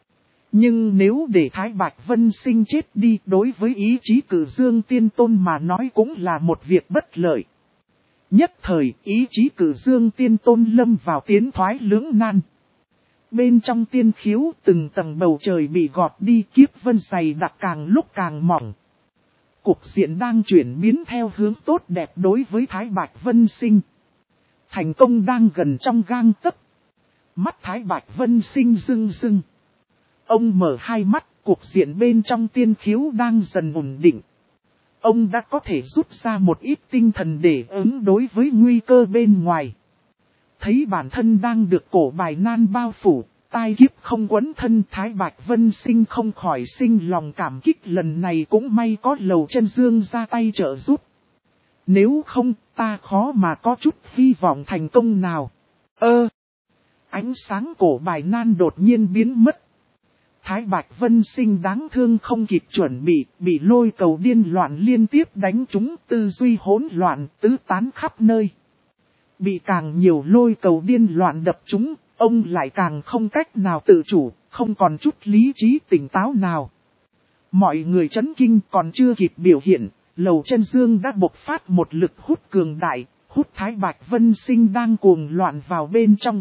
Nhưng nếu để Thái Bạch Vân Sinh chết đi, đối với ý chí Cử Dương Tiên Tôn mà nói cũng là một việc bất lợi. Nhất thời, ý chí Cử Dương Tiên Tôn lâm vào tiến thoái lưỡng nan. Bên trong tiên khiếu, từng tầng bầu trời bị gọt đi, kiếp vân dày đặc càng lúc càng mỏng. Cục diện đang chuyển biến theo hướng tốt đẹp đối với Thái Bạch Vân Sinh. Thành công đang gần trong gang tấc. Mắt Thái Bạch Vân Sinh rưng rưng. Ông mở hai mắt, cục diện bên trong tiên khiếu đang dần ổn định. Ông đã có thể rút ra một ít tinh thần để ứng đối với nguy cơ bên ngoài. Thấy bản thân đang được cổ bài nan bao phủ, tai kiếp không quấn thân, Thái Bạch Vân Sinh không khỏi sinh lòng cảm kích, lần này cũng may có Lầu Chân Dương ra tay trợ giúp. Nếu không, ta khó mà có chút hy vọng thành công nào. Ơ! Ánh sáng cổ bài nan đột nhiên biến mất. Thái Bạch Vân Sinh đáng thương không kịp chuẩn bị, bị lôi cầu điên loạn liên tiếp đánh trúng, tư duy hỗn loạn, tứ tán khắp nơi. Bị càng nhiều lôi cầu điên loạn đập trúng, ông lại càng không cách nào tự chủ, không còn chút lý trí tỉnh táo nào. Mọi người chấn kinh còn chưa kịp biểu hiện, Lầu Chân Dương đã bộc phát một lực hút cường đại, hút Thái Bạch Vân Sinh đang cuồng loạn vào bên trong.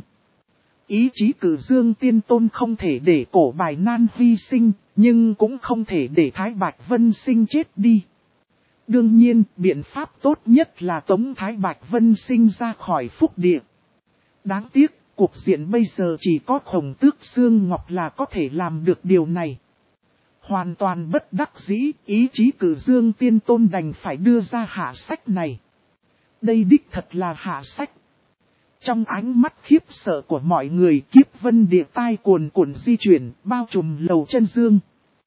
Ý chí Cử Dương Tiên Tôn không thể để cổ bài nan hy sinh, nhưng cũng không thể để Thái Bạch Vân Sinh chết đi. Đương nhiên, biện pháp tốt nhất là tống Thái Bạch Vân Sinh ra khỏi phúc địa. Đáng tiếc, cuộc diện bây giờ chỉ có Khổng Tước Xương Ngọc là có thể làm được điều này. Hoàn toàn bất đắc dĩ, ý chí Cử Dương Tiên Tôn đành phải đưa ra hạ sách này. Đây đích thật là hạ sách. Trong ánh mắt khiếp sợ của mọi người, kiếp vân địa tai cuồn cuộn di chuyển, bao trùm Lầu Chân Dương.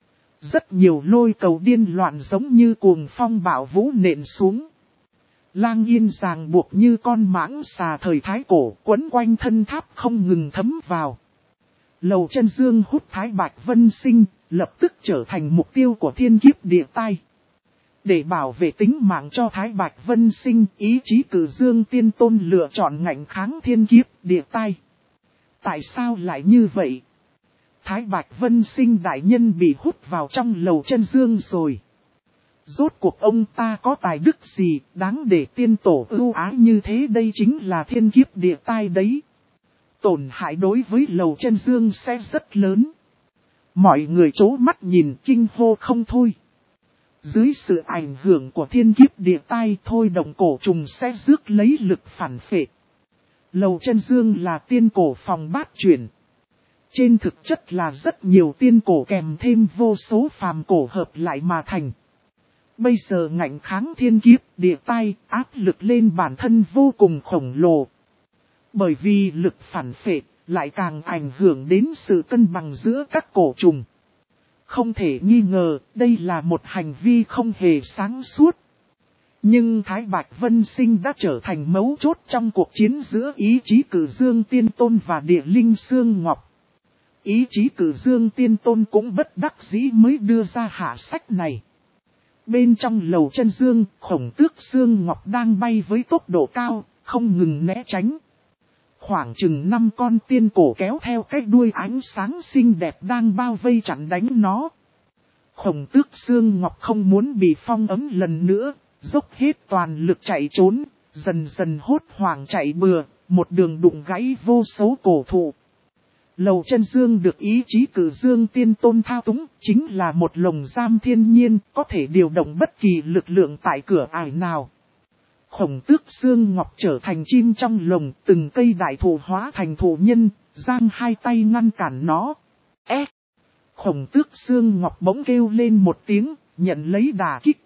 Rất nhiều lôi cầu điên loạn giống như cuồng phong bạo vũ nện xuống. Lang yên ràng buộc như con mãng xà thời thái cổ, quấn quanh thân tháp không ngừng thấm vào. Lầu Chân Dương hút Thái Bạch Vân Sinh, lập tức trở thành mục tiêu của thiên kiếp địa tai. Để bảo vệ tính mạng cho Thái Bạch Vân Sinh, ý chí Cử Dương Tiên Tôn lựa chọn ngạnh kháng thiên kiếp địa tai. Tại sao lại như vậy? Thái Bạch Vân Sinh đại nhân bị hút vào trong Lầu Chân Dương rồi. Rốt cuộc ông ta có tài đức gì, đáng để tiên tổ ưu ái như thế, đây chính là thiên kiếp địa tai đấy. Tổn hại đối với Lầu Chân Dương sẽ rất lớn. Mọi người trố mắt nhìn kinh hô không thôi. Dưới sự ảnh hưởng của thiên kiếp địa tai, thôi động cổ trùng sẽ rước lấy lực phản phệ. Lầu Chân Dương là tiên cổ phòng bát chuyển. Trên thực chất là rất nhiều tiên cổ kèm thêm vô số phàm cổ hợp lại mà thành. Bây giờ ngạnh kháng thiên kiếp địa tai, áp lực lên bản thân vô cùng khổng lồ. Bởi vì lực phản phệ lại càng ảnh hưởng đến sự cân bằng giữa các cổ trùng. Không thể nghi ngờ, đây là một hành vi không hề sáng suốt. Nhưng Thái Bạch Vân Sinh đã trở thành mấu chốt trong cuộc chiến giữa ý chí Cử Dương Tiên Tôn và Địa Linh Xương Ngọc. Ý chí Cử Dương Tiên Tôn cũng bất đắc dĩ mới đưa ra hạ sách này. Bên trong Lầu Chân Dương, Khổng Tước Xương Ngọc đang bay với tốc độ cao, không ngừng né tránh. Khoảng chừng năm con tiên cổ kéo theo cái đuôi ánh sáng xinh đẹp đang bao vây chặn đánh nó. Khổng Tước Xương Ngọc không muốn bị phong ấm lần nữa, dốc hết toàn lực chạy trốn, dần dần hốt hoảng chạy bừa, một đường đụng gãy vô số cổ thụ. Lầu Chân Dương được ý chí Cử Dương Tiên Tôn thao túng, chính là một lồng giam thiên nhiên, có thể điều động bất kỳ lực lượng tại cửa ải nào. Khổng Tước Xương Ngọc trở thành chim trong lồng, từng cây đại thụ hóa thành thụ nhân, giang hai tay ngăn cản nó. Ê! Khổng Tước Xương Ngọc bỗng kêu lên một tiếng, nhận lấy đả kích.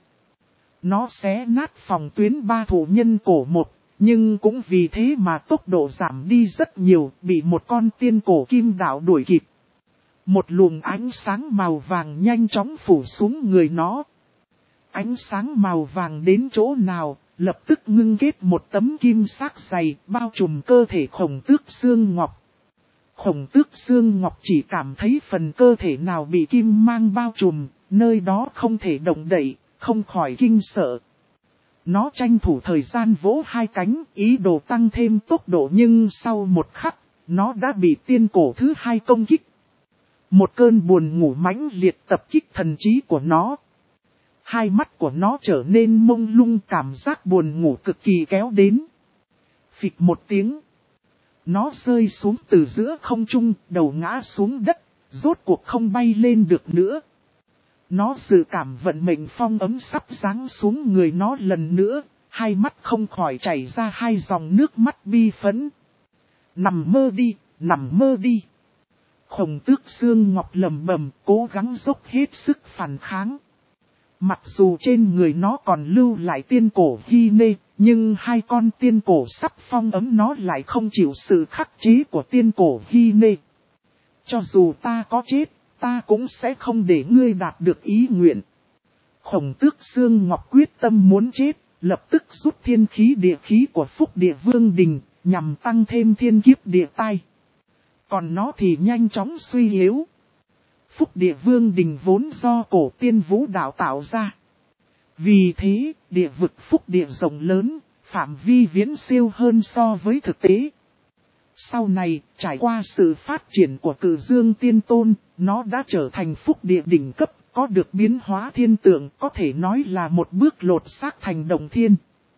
Nó xé nát phòng tuyến ba thụ nhân cổ một, nhưng cũng vì thế mà tốc độ giảm đi rất nhiều, bị một con tiên cổ kim đạo đuổi kịp. Một luồng ánh sáng màu vàng nhanh chóng phủ xuống người nó. Ánh sáng màu vàng đến chỗ nào, lập tức ngưng kết một tấm kim sắc dày, bao trùm cơ thể Khổng Tước Xương Ngọc. Khổng Tước Xương Ngọc chỉ cảm thấy phần cơ thể nào bị kim mang bao trùm, nơi đó không thể động đậy, không khỏi kinh sợ. Nó tranh thủ thời gian vỗ hai cánh, ý đồ tăng thêm tốc độ, nhưng sau một khắc, nó đã bị tiên cổ thứ hai công kích. Một cơn buồn ngủ mãnh liệt tập kích thần trí của nó. Hai mắt của nó trở nên mông lung, cảm giác buồn ngủ cực kỳ kéo đến. Phịch một tiếng. Nó rơi xuống từ giữa không trung, đầu ngã xuống đất, rốt cuộc không bay lên được nữa. Nó dự cảm vận mệnh phong ấm sắp giáng xuống người nó lần nữa, hai mắt không khỏi chảy ra hai dòng nước mắt bi phẫn. Nằm mơ đi, nằm mơ đi. Khổng Tước Xương Ngọc lầm bầm, cố gắng dốc hết sức phản kháng. Mặc dù trên người nó còn lưu lại tiên cổ Hy Nê, nhưng hai con tiên cổ sắp phong ấm nó lại không chịu sự khắc chế của tiên cổ Hy Nê. Cho dù ta có chết, ta cũng sẽ không để ngươi đạt được ý nguyện. Khổng Tước Xương Ngọc quyết tâm muốn chết, lập tức rút thiên khí địa khí của Phúc Địa Vương Đình, nhằm tăng thêm thiên kiếp địa tai. Còn nó thì nhanh chóng suy yếu. Phúc Địa Vương Đình vốn do cổ tiên vũ đạo tạo ra. Vì thế, địa vực Phúc Địa rộng lớn, phạm vi viễn siêu hơn so với thực tế. Sau này, trải qua sự phát triển của Cử Dương Tiên Tôn, nó đã trở thành Phúc Địa đỉnh cấp, có được biến hóa thiên tượng, có thể nói là một bước lột xác thành động thiên.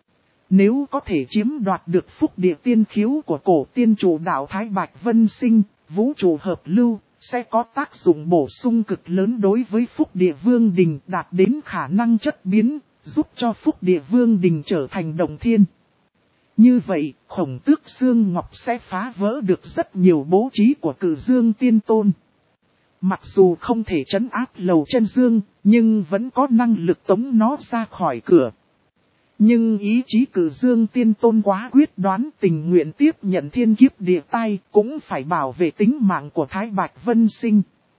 Nếu có thể chiếm đoạt được Phúc Địa tiên khiếu của cổ tiên chủ đạo Thái Bạch Vân Sinh, vũ trụ hợp lưu, sẽ có tác dụng bổ sung cực lớn đối với Phúc Địa Vương Đình, đạt đến khả năng chất biến, giúp cho Phúc Địa Vương Đình trở thành động thiên. Như vậy, Khổng Tước Xương Ngọc sẽ phá vỡ được rất nhiều bố trí của Cử Dương Tiên Tôn. Mặc dù không thể trấn áp Lầu Chân Dương, nhưng vẫn có năng lực tống nó ra khỏi cửa. Nhưng ý chí Cử Dương Tiên Tôn quá quyết đoán, tình nguyện tiếp nhận thiên kiếp địa tai, cũng phải bảo vệ tính mạng của Thái Bạch Vân Sinh.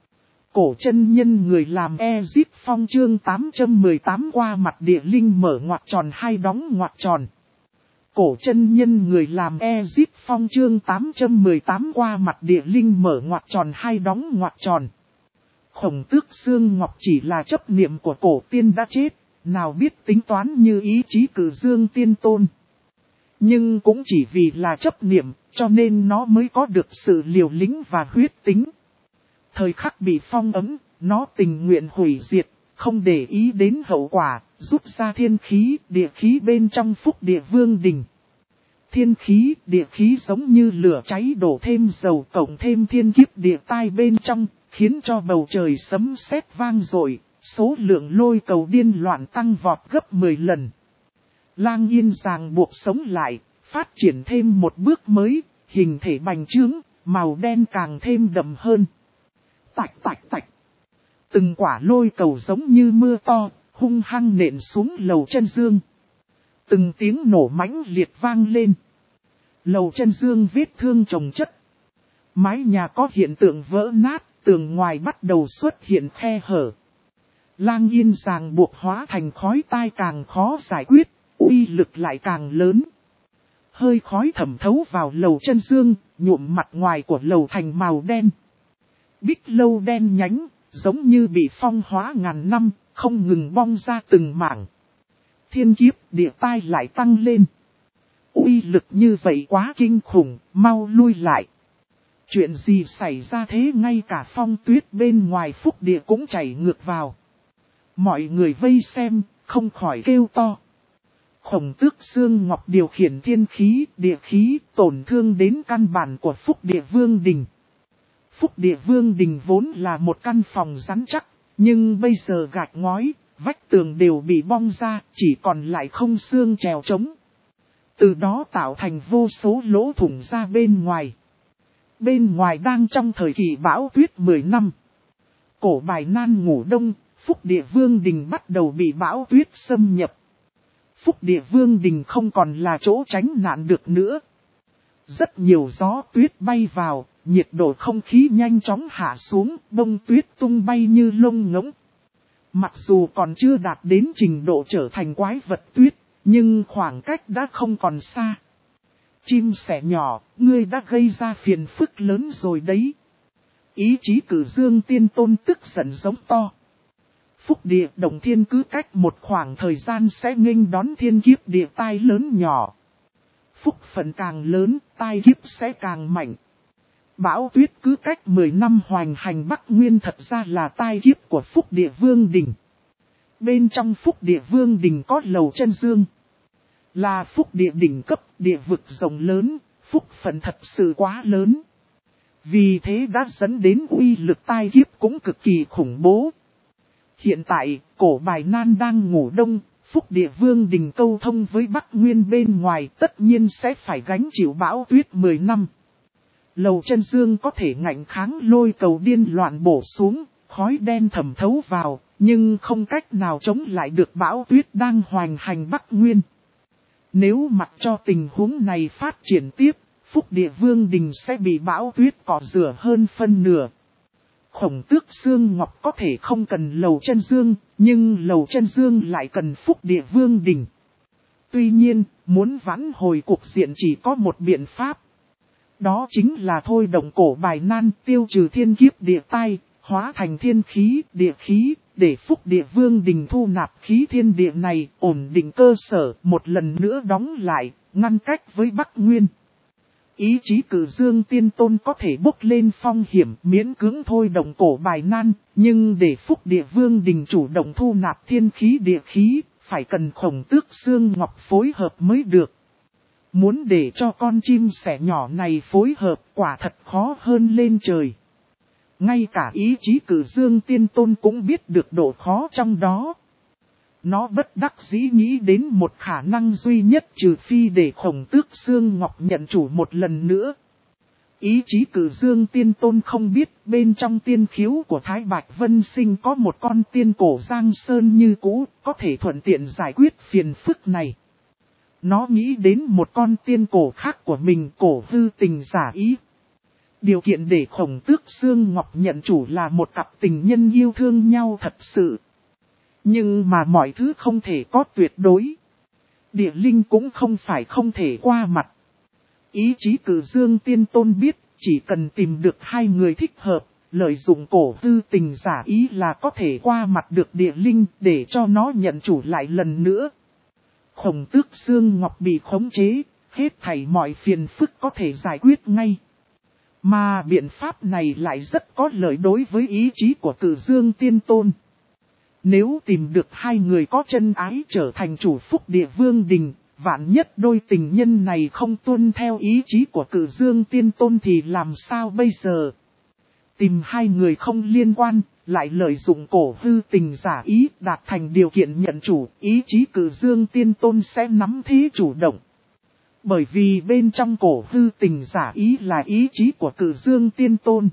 Cổ chân nhân người làm Ezip Phong chương tám trăm mười tám qua mặt địa linh mở ngoặc tròn hai đóng ngoặc tròn. Cổ chân nhân người làm Ezip Phong chương tám trăm mười tám qua mặt địa linh mở ngoặc tròn hai đóng ngoặc tròn. Khổng Tước Xương Ngọc chỉ là chấp niệm của cổ tiên đã chết, nào biết tính toán như ý chí Cử Dương Tiên Tôn. Nhưng cũng chỉ vì là chấp niệm, cho nên nó mới có được sự liều lĩnh và huyết tính. Thời khắc bị phong ấn, nó tình nguyện hủy diệt, không để ý đến hậu quả, rút ra thiên khí, địa khí bên trong Phúc Địa Vương Đình. Thiên khí, địa khí giống như lửa cháy đổ thêm dầu cộng thêm thiên kiếp địa tai bên trong, khiến cho bầu trời sấm sét vang dội, số lượng lôi cầu điên loạn tăng vọt gấp mười lần. Lang Yên ràng buộc sống lại, phát triển thêm một bước mới, hình thể bành trướng, màu đen càng thêm đậm hơn. Tạch tạch tạch. Từng quả lôi cầu giống như mưa to, hung hăng nện xuống Lầu Chân Dương. Từng tiếng nổ mãnh liệt vang lên. Lầu Chân Dương vết thương chồng chất. Mái nhà có hiện tượng vỡ nát, tường ngoài bắt đầu xuất hiện khe hở. Lang Yên ràng buộc hóa thành khói tai càng khó giải quyết, uy lực lại càng lớn. Hơi khói thẩm thấu vào Lầu Chân Dương, nhuộm mặt ngoài của lầu thành màu đen. Bích lâu đen nhánh, giống như bị phong hóa ngàn năm, không ngừng bong ra từng mảng. Thiên kiếp địa tai lại tăng lên. Uy lực như vậy quá kinh khủng, mau lui lại. Chuyện gì xảy ra thế, ngay cả phong tuyết bên ngoài Phúc Địa cũng chảy ngược vào. Mọi người vây xem, không khỏi kêu to. Khổng Tước Xương Ngọc điều khiển thiên khí, địa khí, tổn thương đến căn bản của Phúc Địa Vương Đình. Phúc Địa Vương Đình vốn là một căn phòng rắn chắc, nhưng bây giờ gạch ngói, vách tường đều bị bong ra, chỉ còn lại không xương trèo trống. Từ đó tạo thành vô số lỗ thủng ra bên ngoài. Bên ngoài đang trong thời kỳ bão tuyết mười năm. Cổ Bài Nan ngủ đông, Phúc Địa Vương Đình bắt đầu bị bão tuyết xâm nhập. Phúc Địa Vương Đình không còn là chỗ tránh nạn được nữa. Rất nhiều gió tuyết bay vào, nhiệt độ không khí nhanh chóng hạ xuống, bông tuyết tung bay như lông ngỗng. Mặc dù còn chưa đạt đến trình độ trở thành quái vật tuyết, nhưng khoảng cách đã không còn xa. Chim sẻ nhỏ, ngươi đã gây ra phiền phức lớn rồi đấy. Ý chí Cử Dương Tiên Tôn tức giận giống to. Phúc Địa động thiên cứ cách một khoảng thời gian sẽ nghênh đón thiên kiếp địa tai lớn nhỏ. Phúc phận càng lớn, tai kiếp sẽ càng mạnh. Bão tuyết cứ cách mười năm hoành hành Bắc Nguyên thật ra là tai kiếp của Phúc Địa Vương Đình. Bên trong Phúc Địa Vương Đình có Lầu Chân Dương. Là Phúc Địa đỉnh cấp, địa vực rộng lớn, phúc phận thật sự quá lớn. Vì thế đã dẫn đến uy lực tai kiếp cũng cực kỳ khủng bố. Hiện tại, Cổ Bài Nan đang ngủ đông, Phúc Địa Vương Đình câu thông với Bắc Nguyên bên ngoài tất nhiên sẽ phải gánh chịu bão tuyết mười năm. Lầu Chân Dương có thể ngạnh kháng lôi cầu điên loạn bổ xuống, khói đen thẩm thấu vào, nhưng không cách nào chống lại được bão tuyết đang hoành hành Bắc Nguyên. Nếu mặc cho tình huống này phát triển tiếp, Phúc Địa Vương Đình sẽ bị bão tuyết cọ rửa hơn phân nửa. Khổng Tước Xương Ngọc có thể không cần Lầu Chân Dương, nhưng Lầu Chân Dương lại cần Phúc Địa Vương Đình. Tuy nhiên, muốn vãn hồi cuộc diện chỉ có một biện pháp. Đó chính là thôi động Cổ Bài Nan tiêu trừ thiên kiếp địa tai, hóa thành thiên khí, địa khí, để Phúc Địa Vương Đình thu nạp khí thiên địa này, ổn định cơ sở, một lần nữa đóng lại, ngăn cách với Bắc Nguyên. Ý chí Cử Dương Tiên Tôn có thể bốc lên phong hiểm, miễn cưỡng thôi động cổ bài nan, nhưng để Phúc Địa Vương Đình chủ động thu nạp thiên khí địa khí, phải cần Khổng Tước Xương Ngọc phối hợp mới được. Muốn để cho con chim sẻ nhỏ này phối hợp quả thật khó hơn lên trời. Ngay cả ý chí Cử Dương Tiên Tôn cũng biết được độ khó trong đó. Nó bất đắc dĩ nghĩ đến một khả năng duy nhất, trừ phi để Khổng Tước Xương Ngọc nhận chủ một lần nữa. Ý chí Cử Dương Tiên Tôn không biết bên trong tiên khiếu của Thái Bạch Vân Sinh có một con tiên cổ Giang Sơn như cũ, có thể thuận tiện giải quyết phiền phức này. Nó nghĩ đến một con tiên cổ khác của mình, Cổ Hư Tình Giả Ý. Điều kiện để Khổng Tước Xương Ngọc nhận chủ là một cặp tình nhân yêu thương nhau thật sự. Nhưng mà mọi thứ không thể có tuyệt đối. Địa linh cũng không phải không thể qua mặt. Ý chí Cử Dương Tiên Tôn biết, chỉ cần tìm được hai người thích hợp, lợi dụng Cổ Hư Tình Giả Ý là có thể qua mặt được địa linh để cho nó nhận chủ lại lần nữa. Khổng Tước Xương Ngọc bị khống chế, hết thảy mọi phiền phức có thể giải quyết ngay. Mà biện pháp này lại rất có lợi đối với ý chí của Cử Dương Tiên Tôn. Nếu tìm được hai người có chân ái trở thành chủ Phúc Địa Vương Đình, vạn nhất đôi tình nhân này không tuân theo ý chí của Cử Dương Tiên Tôn thì làm sao bây giờ? Tìm hai người không liên quan, lại lợi dụng Cổ Hư Tình Giả Ý đạt thành điều kiện nhận chủ, ý chí Cử Dương Tiên Tôn sẽ nắm thế chủ động. Bởi vì bên trong Cổ Hư Tình Giả Ý là ý chí của Cử Dương Tiên Tôn.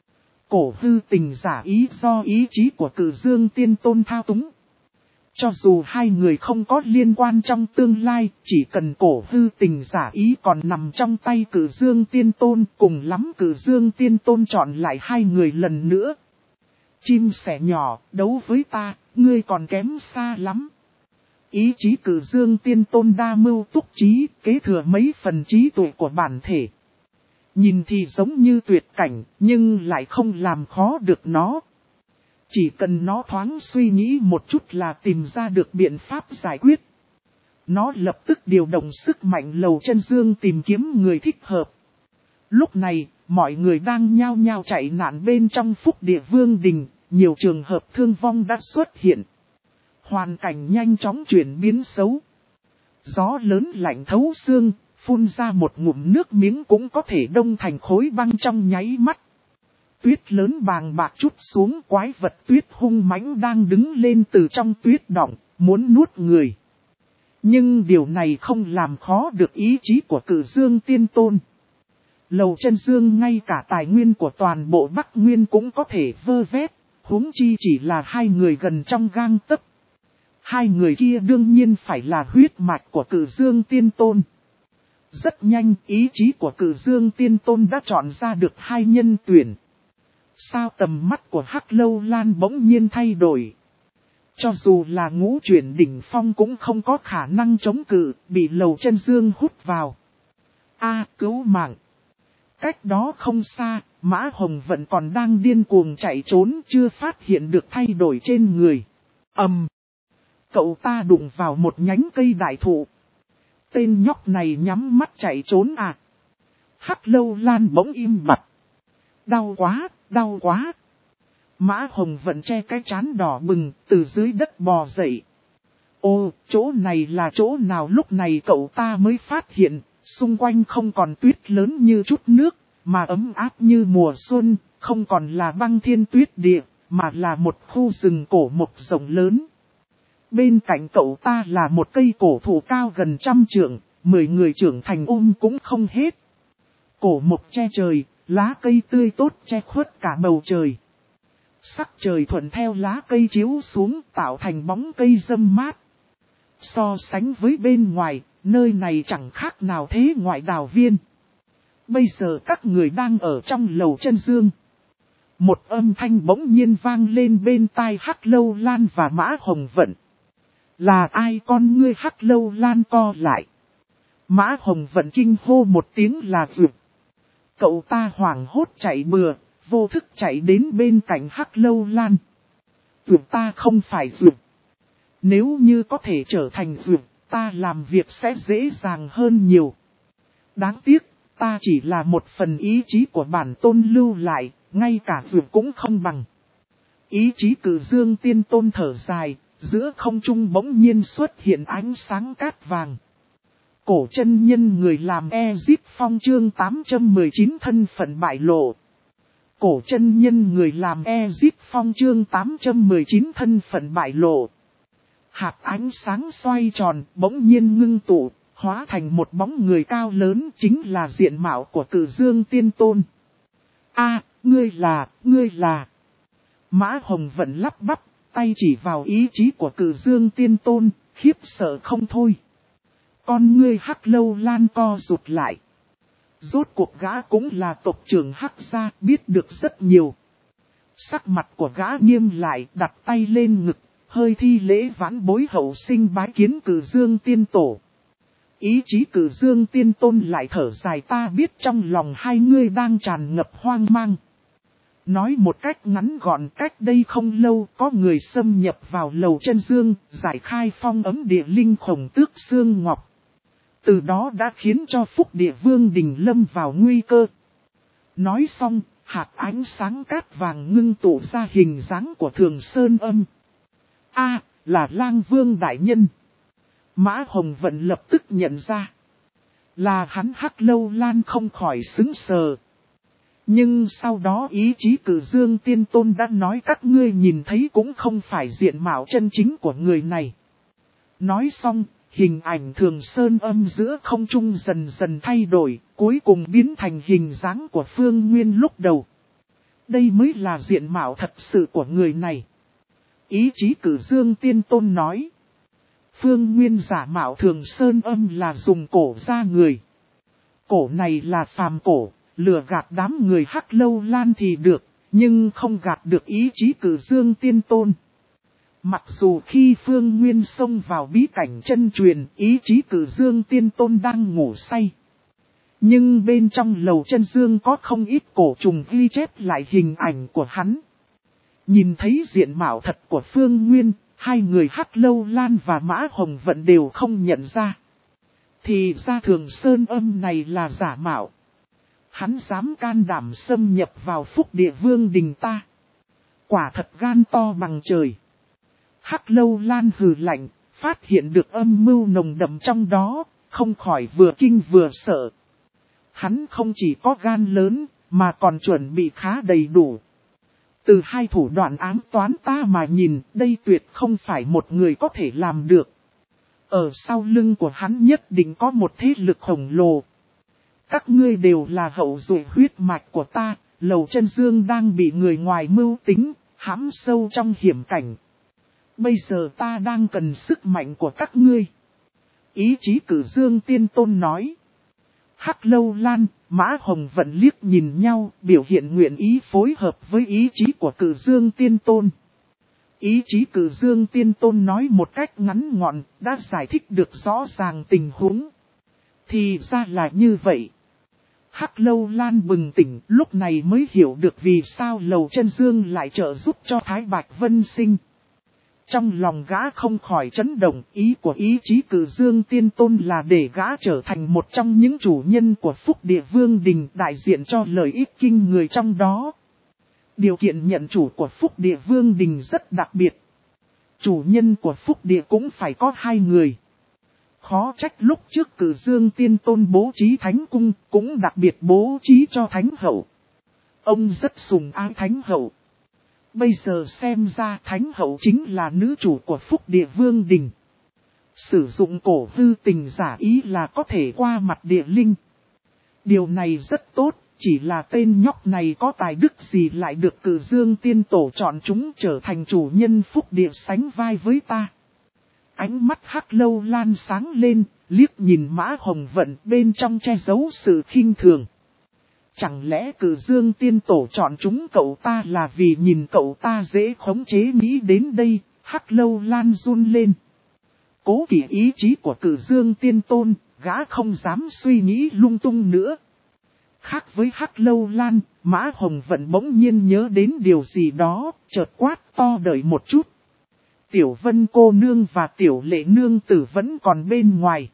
Cổ Hư Tình Giả Ý do ý chí của Cử Dương Tiên Tôn thao túng. Cho dù hai người không có liên quan trong tương lai, chỉ cần Cổ Hư Tình Giả Ý còn nằm trong tay Cử Dương Tiên Tôn, cùng lắm Cử Dương Tiên Tôn chọn lại hai người lần nữa. Chim sẻ nhỏ, đấu với ta, ngươi còn kém xa lắm. Ý chí Cử Dương Tiên Tôn đa mưu túc trí, kế thừa mấy phần trí tuệ của bản thể. Nhìn thì giống như tuyệt cảnh, nhưng lại không làm khó được nó. Chỉ cần nó thoáng suy nghĩ một chút là tìm ra được biện pháp giải quyết. Nó lập tức điều động sức mạnh Lầu Chân Dương tìm kiếm người thích hợp. Lúc này, mọi người đang nhao nhao chạy nạn bên trong Phúc Địa Vương Đình, nhiều trường hợp thương vong đã xuất hiện. Hoàn cảnh nhanh chóng chuyển biến xấu. Gió lớn lạnh thấu xương, phun ra một ngụm nước miếng cũng có thể đông thành khối băng trong nháy mắt. Tuyết lớn bàng bạc trút xuống, quái vật tuyết hung mãnh đang đứng lên từ trong tuyết đọng, muốn nuốt người. Nhưng điều này không làm khó được ý chí của Cử Dương Tiên Tôn. Lầu Chân Dương ngay cả tài nguyên của toàn bộ Bắc Nguyên cũng có thể vơ vét, huống chi chỉ là hai người gần trong gang tấc. Hai người kia đương nhiên phải là huyết mạch của Cử Dương Tiên Tôn. Rất nhanh, ý chí của Cử Dương Tiên Tôn đã chọn ra được hai nhân tuyển. Sao tầm mắt của Hắc Lâu Lan bỗng nhiên thay đổi. Cho dù là ngũ chuyển đỉnh phong cũng không có khả năng chống cự, bị Lầu Chân Dương hút vào. A, cứu mạng. Cách đó không xa, Mã Hồng vẫn còn đang điên cuồng chạy trốn, chưa phát hiện được thay đổi trên người. Ầm. Um, cậu ta đụng vào một nhánh cây đại thụ. Tên nhóc này nhắm mắt chạy trốn à. Hắc Lâu Lan bỗng im bặt. Đau quá, đau quá. Mã Hồng vẫn che cái trán đỏ bừng, từ dưới đất bò dậy. Ô, chỗ này là chỗ nào? Lúc này cậu ta mới phát hiện, xung quanh không còn tuyết lớn như chút nước, mà ấm áp như mùa xuân, không còn là băng thiên tuyết địa, mà là một khu rừng cổ mộc rộng lớn. Bên cạnh cậu ta là một cây cổ thụ cao gần trăm trượng, mười người trưởng thành ôm cũng không hết. Cổ mộc che trời, lá cây tươi tốt che khuất cả bầu trời. Sắc trời thuận theo lá cây chiếu xuống tạo thành bóng cây râm mát. So sánh với bên ngoài, nơi này chẳng khác nào thế ngoại đào viên. Bây giờ các người đang ở trong Lầu Chân Dương. Một âm thanh bỗng nhiên vang lên bên tai Hắc Lâu Lan và Mã Hồng Vận. Là ai? Con ngươi Hắc Lâu Lan co lại. Mã Hồng Vận kinh hô một tiếng là vượt. Cậu ta hoảng hốt chạy bừa, vô thức chạy đến bên cạnh Hắc Lâu Lan. Dược ta không phải dược. Nếu như có thể trở thành dược, ta làm việc sẽ dễ dàng hơn nhiều. Đáng tiếc, ta chỉ là một phần ý chí của bản tôn lưu lại, ngay cả dược cũng không bằng. Ý chí Cử Dương Tiên Tôn thở dài, giữa không trung bỗng nhiên xuất hiện ánh sáng cát vàng. Cổ chân nhân người làm Ezip Phong chương tám trăm mười chín thân phận bại lộ. Cổ chân nhân người làm Ezip Phong chương tám trăm mười chín thân phận bại lộ. Hạt ánh sáng xoay tròn, bỗng nhiên ngưng tụ, hóa thành một bóng người cao lớn, chính là diện mạo của Cử Dương Tiên Tôn. A, ngươi là, ngươi là. Mã Hồng vẫn lắp bắp, tay chỉ vào ý chí của Cử Dương Tiên Tôn, khiếp sợ không thôi. Con ngươi Hắc Lâu Lan co rụt lại. Rốt cuộc gã cũng là tộc trưởng Hắc gia, biết được rất nhiều. Sắc mặt của gã nghiêm lại, đặt tay lên ngực, hơi thi lễ vãn bối hậu sinh bái kiến Cử Dương Tiên Tổ. Ý chí Cử Dương Tiên Tôn lại thở dài, ta biết trong lòng hai ngươi đang tràn ngập hoang mang. Nói một cách ngắn gọn, cách đây không lâu có người xâm nhập vào lầu chân dương, giải khai phong ấm địa linh khổng tước xương ngọc. Từ đó đã khiến cho Phúc Địa Vương Đình lâm vào nguy cơ. Nói xong, hạt ánh sáng cát vàng ngưng tụ ra hình dáng của Thường Sơn Âm. A, là Lang Vương Đại Nhân. Mã Hồng Vận lập tức nhận ra. Là hắn. Hắc Lâu Lan không khỏi sững sờ. Nhưng sau đó ý chí Cử Dương Tiên Tôn đã nói các ngươi nhìn thấy cũng không phải diện mạo chân chính của người này. Nói xong, hình ảnh Thường Sơn Âm giữa không trung dần dần thay đổi, cuối cùng biến thành hình dáng của Phương Nguyên lúc đầu. Đây mới là diện mạo thật sự của người này. Ý chí Cử Dương Tiên Tôn nói. Phương Nguyên giả mạo Thường Sơn Âm là dùng cổ ra người. Cổ này là phàm cổ, lừa gạt đám người Hắc Lâu Lan thì được, nhưng không gạt được ý chí Cử Dương Tiên Tôn. Mặc dù khi Phương Nguyên xông vào bí cảnh chân truyền, ý chí Cử Dương Tiên Tôn đang ngủ say. Nhưng bên trong lầu chân dương có không ít cổ trùng ghi chép lại hình ảnh của hắn. Nhìn thấy diện mạo thật của Phương Nguyên, hai người Hắc Lâu Lan và Mã Hồng Vận đều không nhận ra. Thì ra Thường Sơn Âm này là giả mạo. Hắn dám can đảm xâm nhập vào Phúc Địa Vương Đình ta. Quả thật gan to bằng trời. Hắc Lâu Lan hừ lạnh, phát hiện được âm mưu nồng đậm trong đó, không khỏi vừa kinh vừa sợ. Hắn không chỉ có gan lớn, mà còn chuẩn bị khá đầy đủ. Từ hai thủ đoạn ám toán ta mà nhìn, đây tuyệt không phải một người có thể làm được. Ở sau lưng của hắn nhất định có một thế lực khổng lồ. Các ngươi đều là hậu duệ huyết mạch của ta, lầu chân dương đang bị người ngoài mưu tính, hãm sâu trong hiểm cảnh. Bây giờ ta đang cần sức mạnh của các ngươi. Ý chí Cử Dương Tiên Tôn nói. Hắc Lâu Lan, Mã Hồng Vận liếc nhìn nhau, biểu hiện nguyện ý phối hợp với ý chí của Cử Dương Tiên Tôn. Ý chí Cử Dương Tiên Tôn nói một cách ngắn gọn, đã giải thích được rõ ràng tình huống. Thì ra là như vậy. Hắc Lâu Lan bừng tỉnh, lúc này mới hiểu được vì sao lầu chân dương lại trợ giúp cho Thái Bạch Vân Sinh. Trong lòng gã không khỏi chấn động, ý của ý chí Cử Dương Tiên Tôn là để gã trở thành một trong những chủ nhân của Phúc Địa Vương Đình, đại diện cho lợi ích kinh người trong đó. Điều kiện nhận chủ của Phúc Địa Vương Đình rất đặc biệt. Chủ nhân của Phúc Địa cũng phải có hai người. Khó trách lúc trước Cử Dương Tiên Tôn bố trí Thánh Cung, cũng đặc biệt bố trí cho Thánh Hậu. Ông rất sùng ái Thánh Hậu. Bây giờ xem ra Thánh Hậu chính là nữ chủ của Phúc Địa Vương Đình. Sử dụng cổ hư tình giả ý là có thể qua mặt địa linh. Điều này rất tốt, chỉ là tên nhóc này có tài đức gì lại được Cử Dương Tiên Tổ chọn chúng trở thành chủ nhân Phúc Địa sánh vai với ta. Ánh mắt Hắc Lâu Lan sáng lên, liếc nhìn Mã Hồng Vận bên trong che giấu sự khinh thường. Chẳng lẽ Cử Dương Tiên Tổ chọn chúng cậu ta là vì nhìn cậu ta dễ khống chế, nghĩ đến đây, Hắc Lâu Lan run lên. Cố kỵ ý chí của Cử Dương Tiên Tôn, gã không dám suy nghĩ lung tung nữa. Khác với Hắc Lâu Lan, Mã Hồng Vận bỗng nhiên nhớ đến điều gì đó, chợt quát to đợi một chút. Tiểu Vân cô nương và Tiểu Lệ nương tử vẫn còn bên ngoài.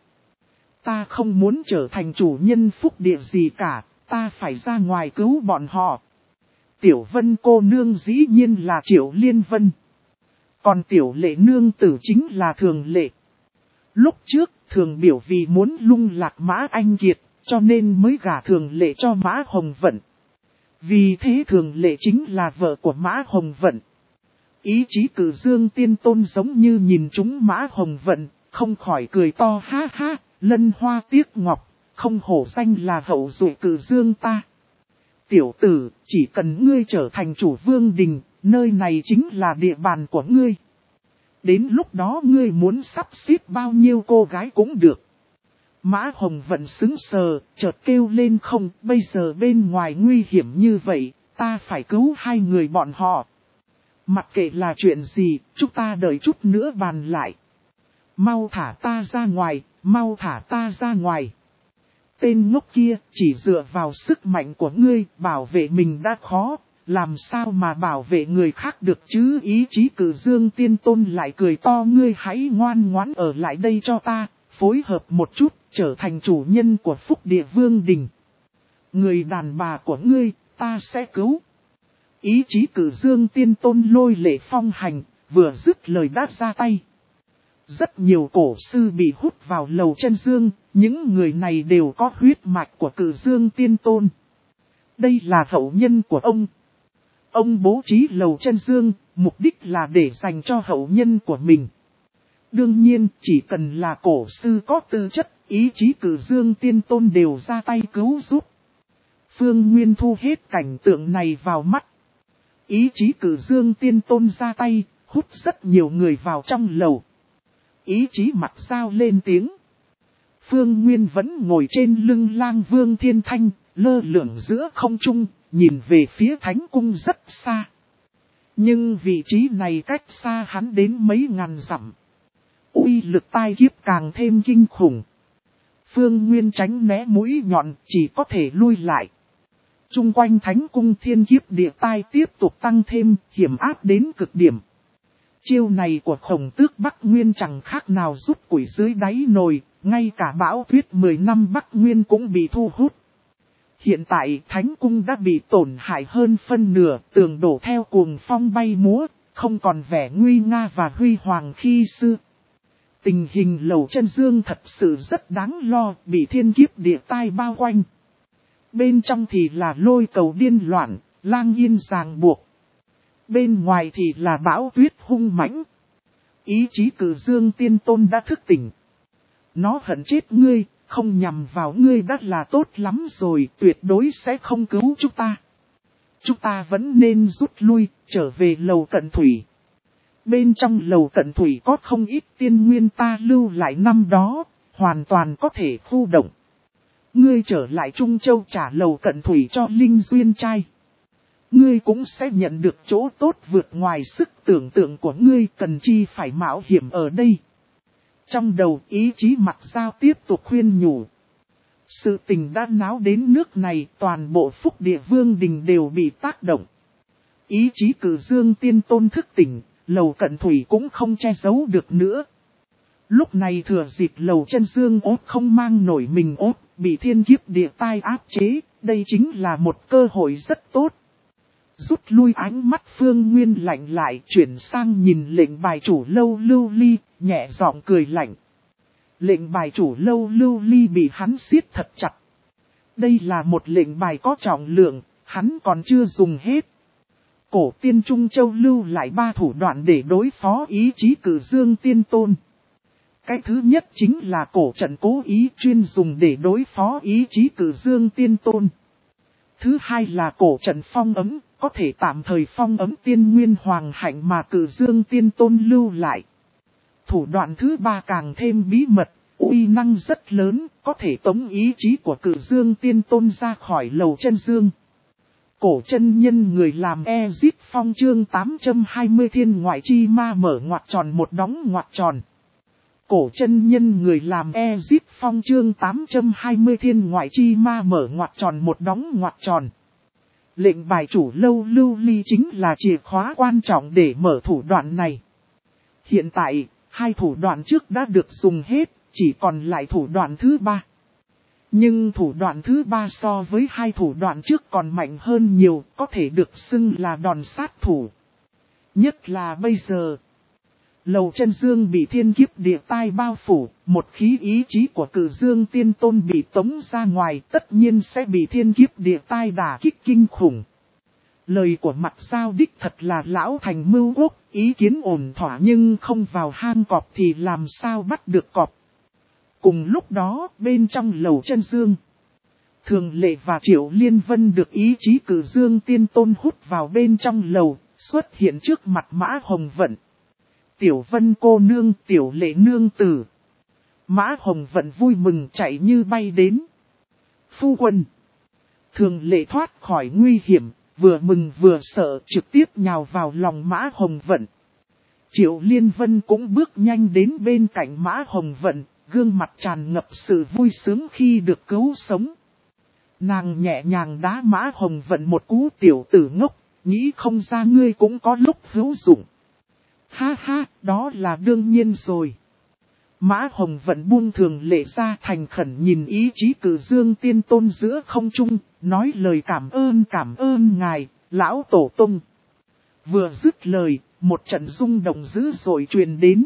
Ta không muốn trở thành chủ nhân phúc địa gì cả, ta phải ra ngoài cứu bọn họ. Tiểu Vân cô nương dĩ nhiên là Triệu Liên Vân. Còn Tiểu Lệ nương tử chính là Thường Lệ. Lúc trước, Thường biểu vì muốn lung lạc Mã Anh Kiệt, cho nên mới gả Thường Lệ cho Mã Hồng Vận. Vì thế Thường Lệ chính là vợ của Mã Hồng Vận. Ý chí Cử Dương Tiên Tôn giống như nhìn chúng Mã Hồng Vận, không khỏi cười to ha ha, lân hoa tiếc ngọc, không hổ danh là hậu duệ Cử Dương ta. Tiểu tử, chỉ cần ngươi trở thành chủ vương đình, nơi này chính là địa bàn của ngươi. Đến lúc đó ngươi muốn sắp xếp bao nhiêu cô gái cũng được. Mã Hồng Vận sững sờ, chợt kêu lên không, bây giờ bên ngoài nguy hiểm như vậy, ta phải cứu hai người bọn họ. Mặc kệ là chuyện gì, chúng ta đợi chút nữa bàn lại. Mau thả ta ra ngoài, mau thả ta ra ngoài. Tên ngốc kia, chỉ dựa vào sức mạnh của ngươi, bảo vệ mình đã khó, làm sao mà bảo vệ người khác được chứ? Ý chí Cử Dương Tiên Tôn lại cười to, ngươi hãy ngoan ngoãn ở lại đây cho ta, phối hợp một chút, trở thành chủ nhân của Phúc Địa Vương Đình. Người đàn bà của ngươi, ta sẽ cứu. Ý chí Cử Dương Tiên Tôn lôi lệ phong hành, vừa dứt lời đã ra tay. Rất nhiều cổ sư bị hút vào lầu chân dương, những người này đều có huyết mạch của Cử Dương Tiên Tôn. Đây là hậu nhân của ông. Ông bố trí lầu chân dương, mục đích là để dành cho hậu nhân của mình. Đương nhiên, chỉ cần là cổ sư có tư chất, ý chí Cử Dương Tiên Tôn đều ra tay cứu giúp. Phương Nguyên thu hết cảnh tượng này vào mắt. Ý chí Cử Dương Tiên Tôn ra tay, hút rất nhiều người vào trong lầu. Ý chí mặt sao lên tiếng. Phương Nguyên vẫn ngồi trên lưng Lang Vương Thiên Thanh, lơ lửng giữa không trung, nhìn về phía Thánh Cung rất xa. Nhưng vị trí này cách xa hắn đến mấy ngàn dặm. Uy lực tai kiếp càng thêm kinh khủng. Phương Nguyên tránh né mũi nhọn, chỉ có thể lui lại. Trung quanh Thánh Cung thiên kiếp địa tai tiếp tục tăng thêm, hiểm áp đến cực điểm. Chiêu này của Khổng Tước Bắc Nguyên chẳng khác nào rút củi dưới đáy nồi, ngay cả bão tuyết mười năm Bắc Nguyên cũng bị thu hút. Hiện tại Thánh Cung đã bị tổn hại hơn phân nửa, tường đổ theo cuồng phong bay múa, không còn vẻ nguy nga và huy hoàng khi xưa. Tình hình lầu chân dương thật sự rất đáng lo, bị thiên kiếp địa tai bao quanh. Bên trong thì là lôi cầu điên loạn, lang yên ràng buộc. Bên ngoài thì là bão tuyết hung mãnh. Ý chí Cử Dương Tiên Tôn đã thức tỉnh. Nó hận chết ngươi, không nhằm vào ngươi đã là tốt lắm rồi, tuyệt đối sẽ không cứu chúng ta. Chúng ta vẫn nên rút lui, trở về lầu Cận Thủy. Bên trong lầu Cận Thủy có không ít tiên nguyên ta lưu lại năm đó, hoàn toàn có thể khu động. Ngươi trở lại Trung Châu trả lầu Cận Thủy cho Linh Duyên trai. Ngươi cũng sẽ nhận được chỗ tốt vượt ngoài sức tưởng tượng của ngươi, cần chi phải mạo hiểm ở đây. Trong đầu ý chí mặt giao tiếp tục khuyên nhủ. Sự tình đã náo đến nước này, toàn bộ Phúc Địa Vương Đình đều bị tác động. Ý chí Cử Dương Tiên Tôn thức tỉnh, lầu Cận Thủy cũng không che giấu được nữa. Lúc này thừa dịp lầu chân dương ốt không mang nổi mình ốt, bị thiên kiếp địa tai áp chế, đây chính là một cơ hội rất tốt. Rút lui ánh mắt Phương Nguyên lạnh lại, chuyển sang nhìn lệnh bài chủ Lâu Lưu Ly, nhẹ giọng cười lạnh. Lệnh bài chủ Lâu Lưu Ly bị hắn siết thật chặt. Đây là một lệnh bài có trọng lượng, hắn còn chưa dùng hết. Cổ tiên Trung Châu lưu lại ba thủ đoạn để đối phó ý chí Cử Dương Tiên Tôn. Cái thứ nhất chính là cổ trận cố ý chuyên dùng để đối phó ý chí Cử Dương Tiên Tôn. Thứ hai là cổ trận phong ấm, có thể tạm thời phong ấm tiên nguyên hoàng hạnh mà Cử Dương Tiên Tôn lưu lại. Thủ đoạn thứ ba càng thêm bí mật, uy năng rất lớn, có thể tống ý chí của Cử Dương Tiên Tôn ra khỏi lầu chân dương. Cổ chân nhân người làm Ezit Phong chương tám trăm hai mươi thiên ngoại chi ma mở ngoặc tròn một đóng ngoặc tròn. Cổ chân nhân người làm Ezip Phong chương tám trăm hai mươi thiên ngoại chi ma mở ngoặc tròn một đóng ngoặc tròn. Lệnh bài chủ lâu lưu ly chính là chìa khóa quan trọng để mở thủ đoạn này. Hiện tại, hai thủ đoạn trước đã được dùng hết, chỉ còn lại thủ đoạn thứ ba. Nhưng thủ đoạn thứ ba so với hai thủ đoạn trước còn mạnh hơn nhiều, có thể được xưng là đòn sát thủ. Nhất là bây giờ, Lầu Chân Dương bị thiên kiếp địa tai bao phủ, một khí ý chí của Cử Dương Tiên Tôn bị tống ra ngoài, tất nhiên sẽ bị thiên kiếp địa tai đả kích kinh khủng. Lời của Mặc Giao đích thật là lão thành mưu quốc, ý kiến ổn thỏa nhưng không vào hang cọp thì làm sao bắt được cọp. Cùng lúc đó, bên trong Lầu Chân Dương, Thường Lệ và Triệu Liên Vân được ý chí Cử Dương Tiên Tôn hút vào bên trong lầu, xuất hiện trước mặt Mã Hồng Vận. Tiểu Vân cô nương, Tiểu Lệ nương tử. Mã Hồng Vận vui mừng chạy như bay đến. Phu quân. Thường Lệ thoát khỏi nguy hiểm, vừa mừng vừa sợ trực tiếp nhào vào lòng Mã Hồng Vận. Triệu Liên Vân cũng bước nhanh đến bên cạnh Mã Hồng Vận, gương mặt tràn ngập sự vui sướng khi được cứu sống. Nàng nhẹ nhàng đá Mã Hồng Vận một cú tiểu tử ngốc, nghĩ không ra ngươi cũng có lúc hữu dụng. Ha ha, đó là đương nhiên rồi. Mã Hồng Vận buông Thường Lệ ra thành khẩn nhìn ý chí Cử Dương Tiên Tôn giữa không trung, nói lời cảm ơn cảm ơn ngài, lão tổ tông. Vừa dứt lời, một trận rung động dữ dội truyền đến.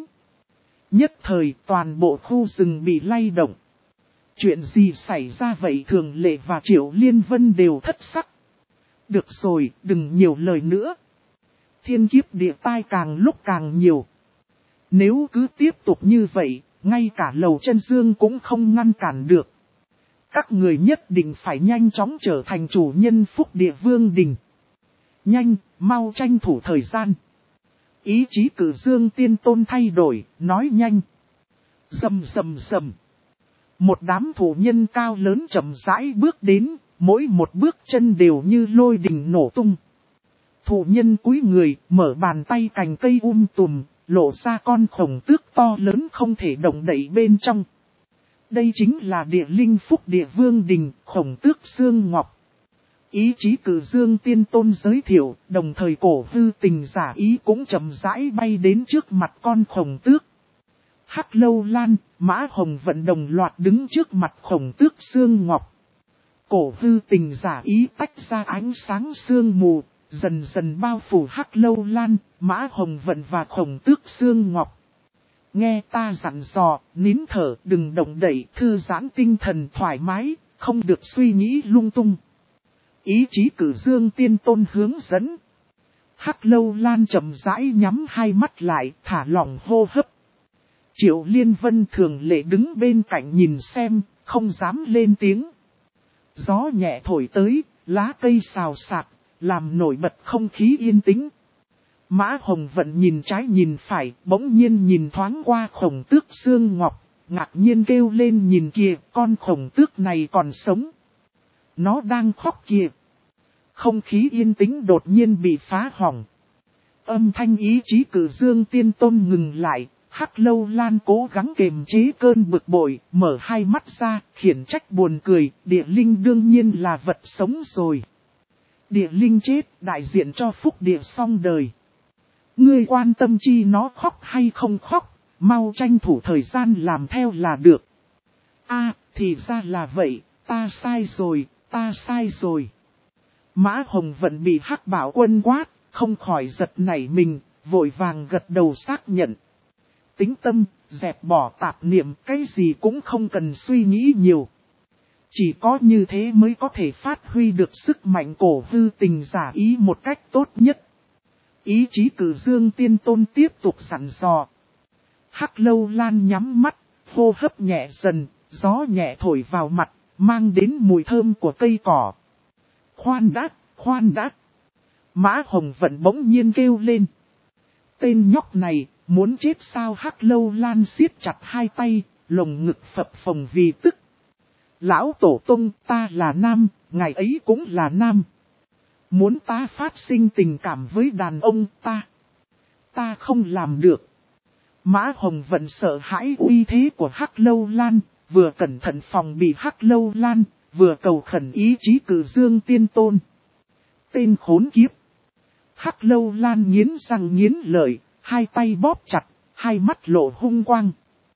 Nhất thời toàn bộ khu rừng bị lay động. Chuyện gì xảy ra vậy? Thường Lệ và Triệu Liên Vân đều thất sắc. Được rồi, đừng nhiều lời nữa. Thiên kiếp địa tai càng lúc càng nhiều. Nếu cứ tiếp tục như vậy, ngay cả Lầu Chân Dương cũng không ngăn cản được. Các người nhất định phải nhanh chóng trở thành chủ nhân phúc địa vương đình. Nhanh, mau tranh thủ thời gian. Ý chí Cử Dương Tiên Tôn thay đổi, nói nhanh. Rầm rầm rầm. Một đám thủ nhân cao lớn chậm rãi bước đến, mỗi một bước chân đều như lôi đình nổ tung. Thủ nhân cúi người, mở bàn tay cành cây um tùm, lộ ra con khổng tước to lớn không thể động đậy bên trong. Đây chính là địa linh phúc địa vương đình, khổng tước xương ngọc. Ý chí Cử Dương Tiên Tôn giới thiệu, đồng thời cổ hư tình giả ý cũng chậm rãi bay đến trước mặt con khổng tước. Hắc Lâu Lan, Mã Hồng Vận đồng loạt đứng trước mặt khổng tước xương ngọc. Cổ hư tình giả ý tách ra ánh sáng sương mù, dần dần bao phủ Hắc Lâu Lan, Mã Hồng Vận và khổng tước xương ngọc. Nghe ta dặn dò, nín thở, đừng động đậy, thư giãn tinh thần thoải mái, không được suy nghĩ lung tung. Ý chí Cử Dương Tiên Tôn hướng dẫn. Hắc Lâu Lan chậm rãi nhắm hai mắt lại, thả lỏng hô hấp. Triệu Liên Vân Thường Lệ đứng bên cạnh nhìn xem, không dám lên tiếng. Gió nhẹ thổi tới, lá cây xào xạc, làm nổi bật không khí yên tĩnh. Mã Hồng Vận nhìn trái nhìn phải, bỗng nhiên nhìn thoáng qua khổng tước xương ngọc, ngạc nhiên kêu lên nhìn kìa, con khổng tước này còn sống. Nó đang khóc kìa. Không khí yên tĩnh đột nhiên bị phá hỏng. Âm thanh ý chí Cử Dương Tiên Tôn ngừng lại, Hắc Lâu Lan cố gắng kiềm chế cơn bực bội, mở hai mắt ra, khiển trách buồn cười, địa linh đương nhiên là vật sống rồi. Địa linh chết, đại diện cho phúc địa xong đời. Ngươi quan tâm chi nó khóc hay không khóc, mau tranh thủ thời gian làm theo là được. A, thì ra là vậy, ta sai rồi, ta sai rồi. Mã Hồng Vận bị Hắc Bảo Quân quát, không khỏi giật nảy mình, vội vàng gật đầu xác nhận. Tính tâm, dẹp bỏ tạp niệm, cái gì cũng không cần suy nghĩ nhiều. Chỉ có như thế mới có thể phát huy được sức mạnh cổ hư tình giả ý một cách tốt nhất. Ý chí Cử Dương Tiên Tôn tiếp tục dặn dò. Hắc Lâu Lan nhắm mắt, hô hấp nhẹ dần, gió nhẹ thổi vào mặt, mang đến mùi thơm của cây cỏ. Khoan đã, khoan đã. Mã Hồng Vận bỗng nhiên kêu lên. Tên nhóc này, muốn chết sao? Hắc Lâu Lan siết chặt hai tay, lồng ngực phập phồng vì tức. Lão Tổ Tông, ta là nam, ngài ấy cũng là nam. Muốn ta phát sinh tình cảm với đàn ông ta. Ta không làm được. Mã Hồng Vận sợ hãi uy thế của Hắc Lâu Lan, vừa cẩn thận phòng bị Hắc Lâu Lan, vừa cầu khẩn ý chí Cử Dương Tiên Tôn. Tên khốn kiếp! Hắc Lâu Lan nghiến răng nghiến lợi, hai tay bóp chặt, hai mắt lộ hung quang.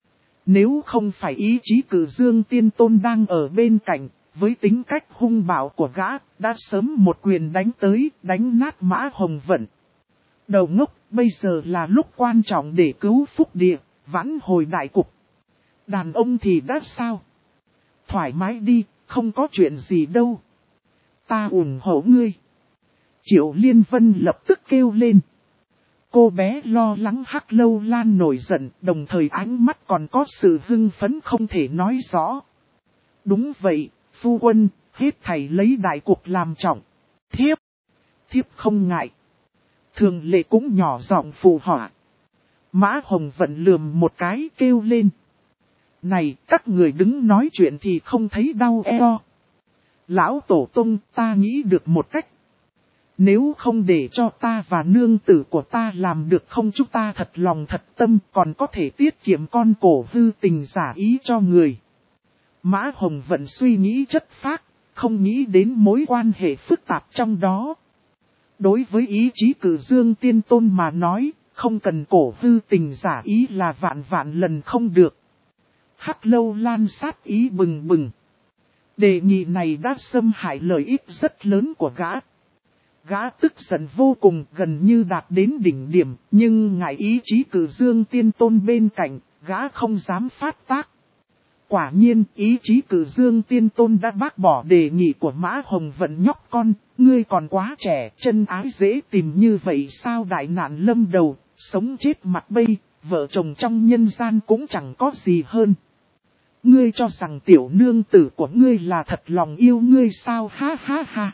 Nếu không phải ý chí Cử Dương Tiên Tôn đang ở bên cạnh, với tính cách hung bạo của gã, đã sớm một quyền đánh tới, đánh nát Mã Hồng Vận. Đầu ngốc, bây giờ là lúc quan trọng để cứu phúc địa, vãn hồi đại cục. Đàn ông thì đã sao? Thoải mái đi, không có chuyện gì đâu. Ta ủng hộ ngươi. Triệu Liên Vân lập tức kêu lên. Cô bé lo lắng Hắc Lâu Lan nổi giận, đồng thời ánh mắt còn có sự hưng phấn không thể nói rõ. Đúng vậy, phu quân, hết thảy lấy đại cục làm trọng. Thiếp, thiếp không ngại. Thường Lệ cũng nhỏ giọng phù họa. Mã Hồng Vận lườm một cái kêu lên. Này, các người đứng nói chuyện thì không thấy đau eo. Lão Tổ Tông, ta nghĩ được một cách. Nếu không để cho ta và nương tử của ta làm được không, chúng ta thật lòng thật tâm còn có thể tiết kiệm con cổ hư tình giả ý cho người. Mã Hồng Vận suy nghĩ chất phác, không nghĩ đến mối quan hệ phức tạp trong đó. Đối với ý chí Cử Dương Tiên Tôn mà nói, không cần cổ hư tình giả ý là vạn vạn lần không được. Hắc Lâu Lan sát ý bừng bừng. Đề nghị này đã xâm hại lợi ích rất lớn của gã. Gã tức giận vô cùng, gần như đạt đến đỉnh điểm, nhưng ngại ý chí Cử Dương Tiên Tôn bên cạnh, gã không dám phát tác. Quả nhiên, ý chí Cử Dương Tiên Tôn đã bác bỏ đề nghị của Mã Hồng Vận. Nhóc con, ngươi còn quá trẻ, chân ái dễ tìm như vậy sao? Đại nạn lâm đầu, sống chết mặt bay, vợ chồng trong nhân gian cũng chẳng có gì hơn. Ngươi cho rằng tiểu nương tử của ngươi là thật lòng yêu ngươi sao? Ha ha ha.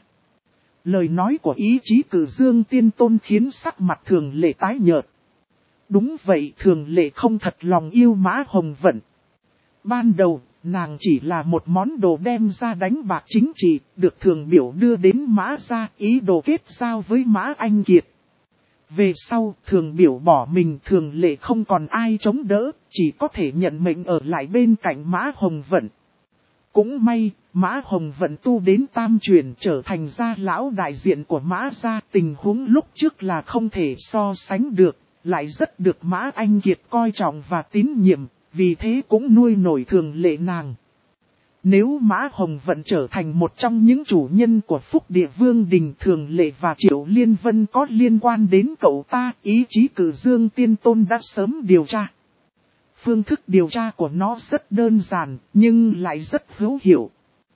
Lời nói của ý chí Cử Dương Tiên Tôn khiến sắc mặt Thường Lệ tái nhợt. Đúng vậy, Thường Lệ không thật lòng yêu Mã Hồng Vận. Ban đầu, nàng chỉ là một món đồ đem ra đánh bạc chính trị, được Thường Biểu đưa đến Mã gia, ý đồ kết giao với Mã Anh Kiệt. Về sau, Thường Biểu bỏ mình, Thường Lệ không còn ai chống đỡ, chỉ có thể nhận mệnh ở lại bên cạnh Mã Hồng Vận. Cũng may, Mã Hồng Vận tu đến tam truyền, trở thành gia lão đại diện của Mã gia. Tình huống lúc trước là không thể so sánh được, lại rất được Mã Anh Kiệt coi trọng và tín nhiệm, vì thế cũng nuôi nổi Thường Lệ nàng. Nếu Mã Hồng Vận trở thành một trong những chủ nhân của Phúc Địa Vương Đình, Thường Lệ và Triệu Liên Vân có liên quan đến cậu ta, ý chí Cử Dương Tiên Tôn đã sớm điều tra. Phương thức điều tra của nó rất đơn giản, nhưng lại rất hữu hiệu.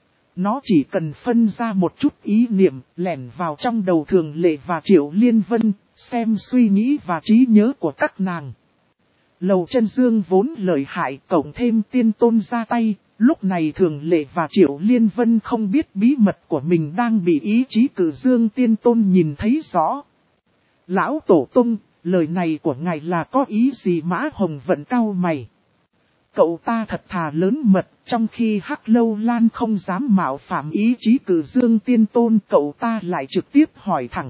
Nó chỉ cần phân ra một chút ý niệm, lẻn vào trong đầu Thường Lệ và Triệu Liên Vân, xem suy nghĩ và trí nhớ của các nàng. Lầu Chân Dương vốn lợi hại, cộng thêm Tiên Tôn ra tay, lúc này Thường Lệ và Triệu Liên Vân không biết bí mật của mình đang bị ý chí Cử Dương Tiên Tôn nhìn thấy rõ. Lão Tổ Tông, lời này của ngài là có ý gì? Mã Hồng Vận cau mày. Cậu ta thật thà lớn mật, trong khi Hắc Lâu Lan không dám mạo phạm ý chí Cử Dương Tiên Tôn, cậu ta lại trực tiếp hỏi thẳng.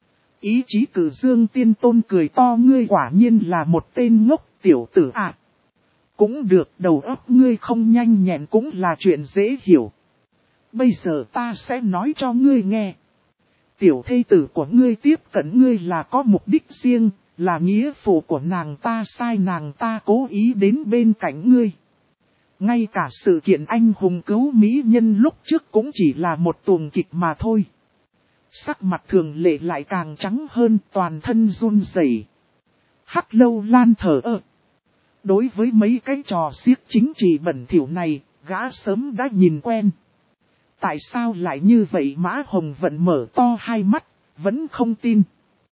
Ý chí Cử Dương Tiên Tôn cười to, ngươi quả nhiên là một tên ngốc, tiểu tử ạ. À. Cũng được, đầu óc ngươi không nhanh nhẹn cũng là chuyện dễ hiểu. Bây giờ ta sẽ nói cho ngươi nghe. Tiểu thê tử của ngươi tiếp cận ngươi là có mục đích riêng, là nghĩa phụ của nàng ta sai nàng ta cố ý đến bên cạnh ngươi. Ngay cả sự kiện anh hùng cứu mỹ nhân lúc trước cũng chỉ là một tuồng kịch mà thôi. Sắc mặt Thường Lệ lại càng trắng hơn, toàn thân run rẩy. Hắc Lâu Lan thở ơ. Đối với mấy cái trò xiếc chính trị bẩn thỉu này, gã sớm đã nhìn quen. Tại sao lại như vậy? Mã Hồng Vận mở to hai mắt, vẫn không tin.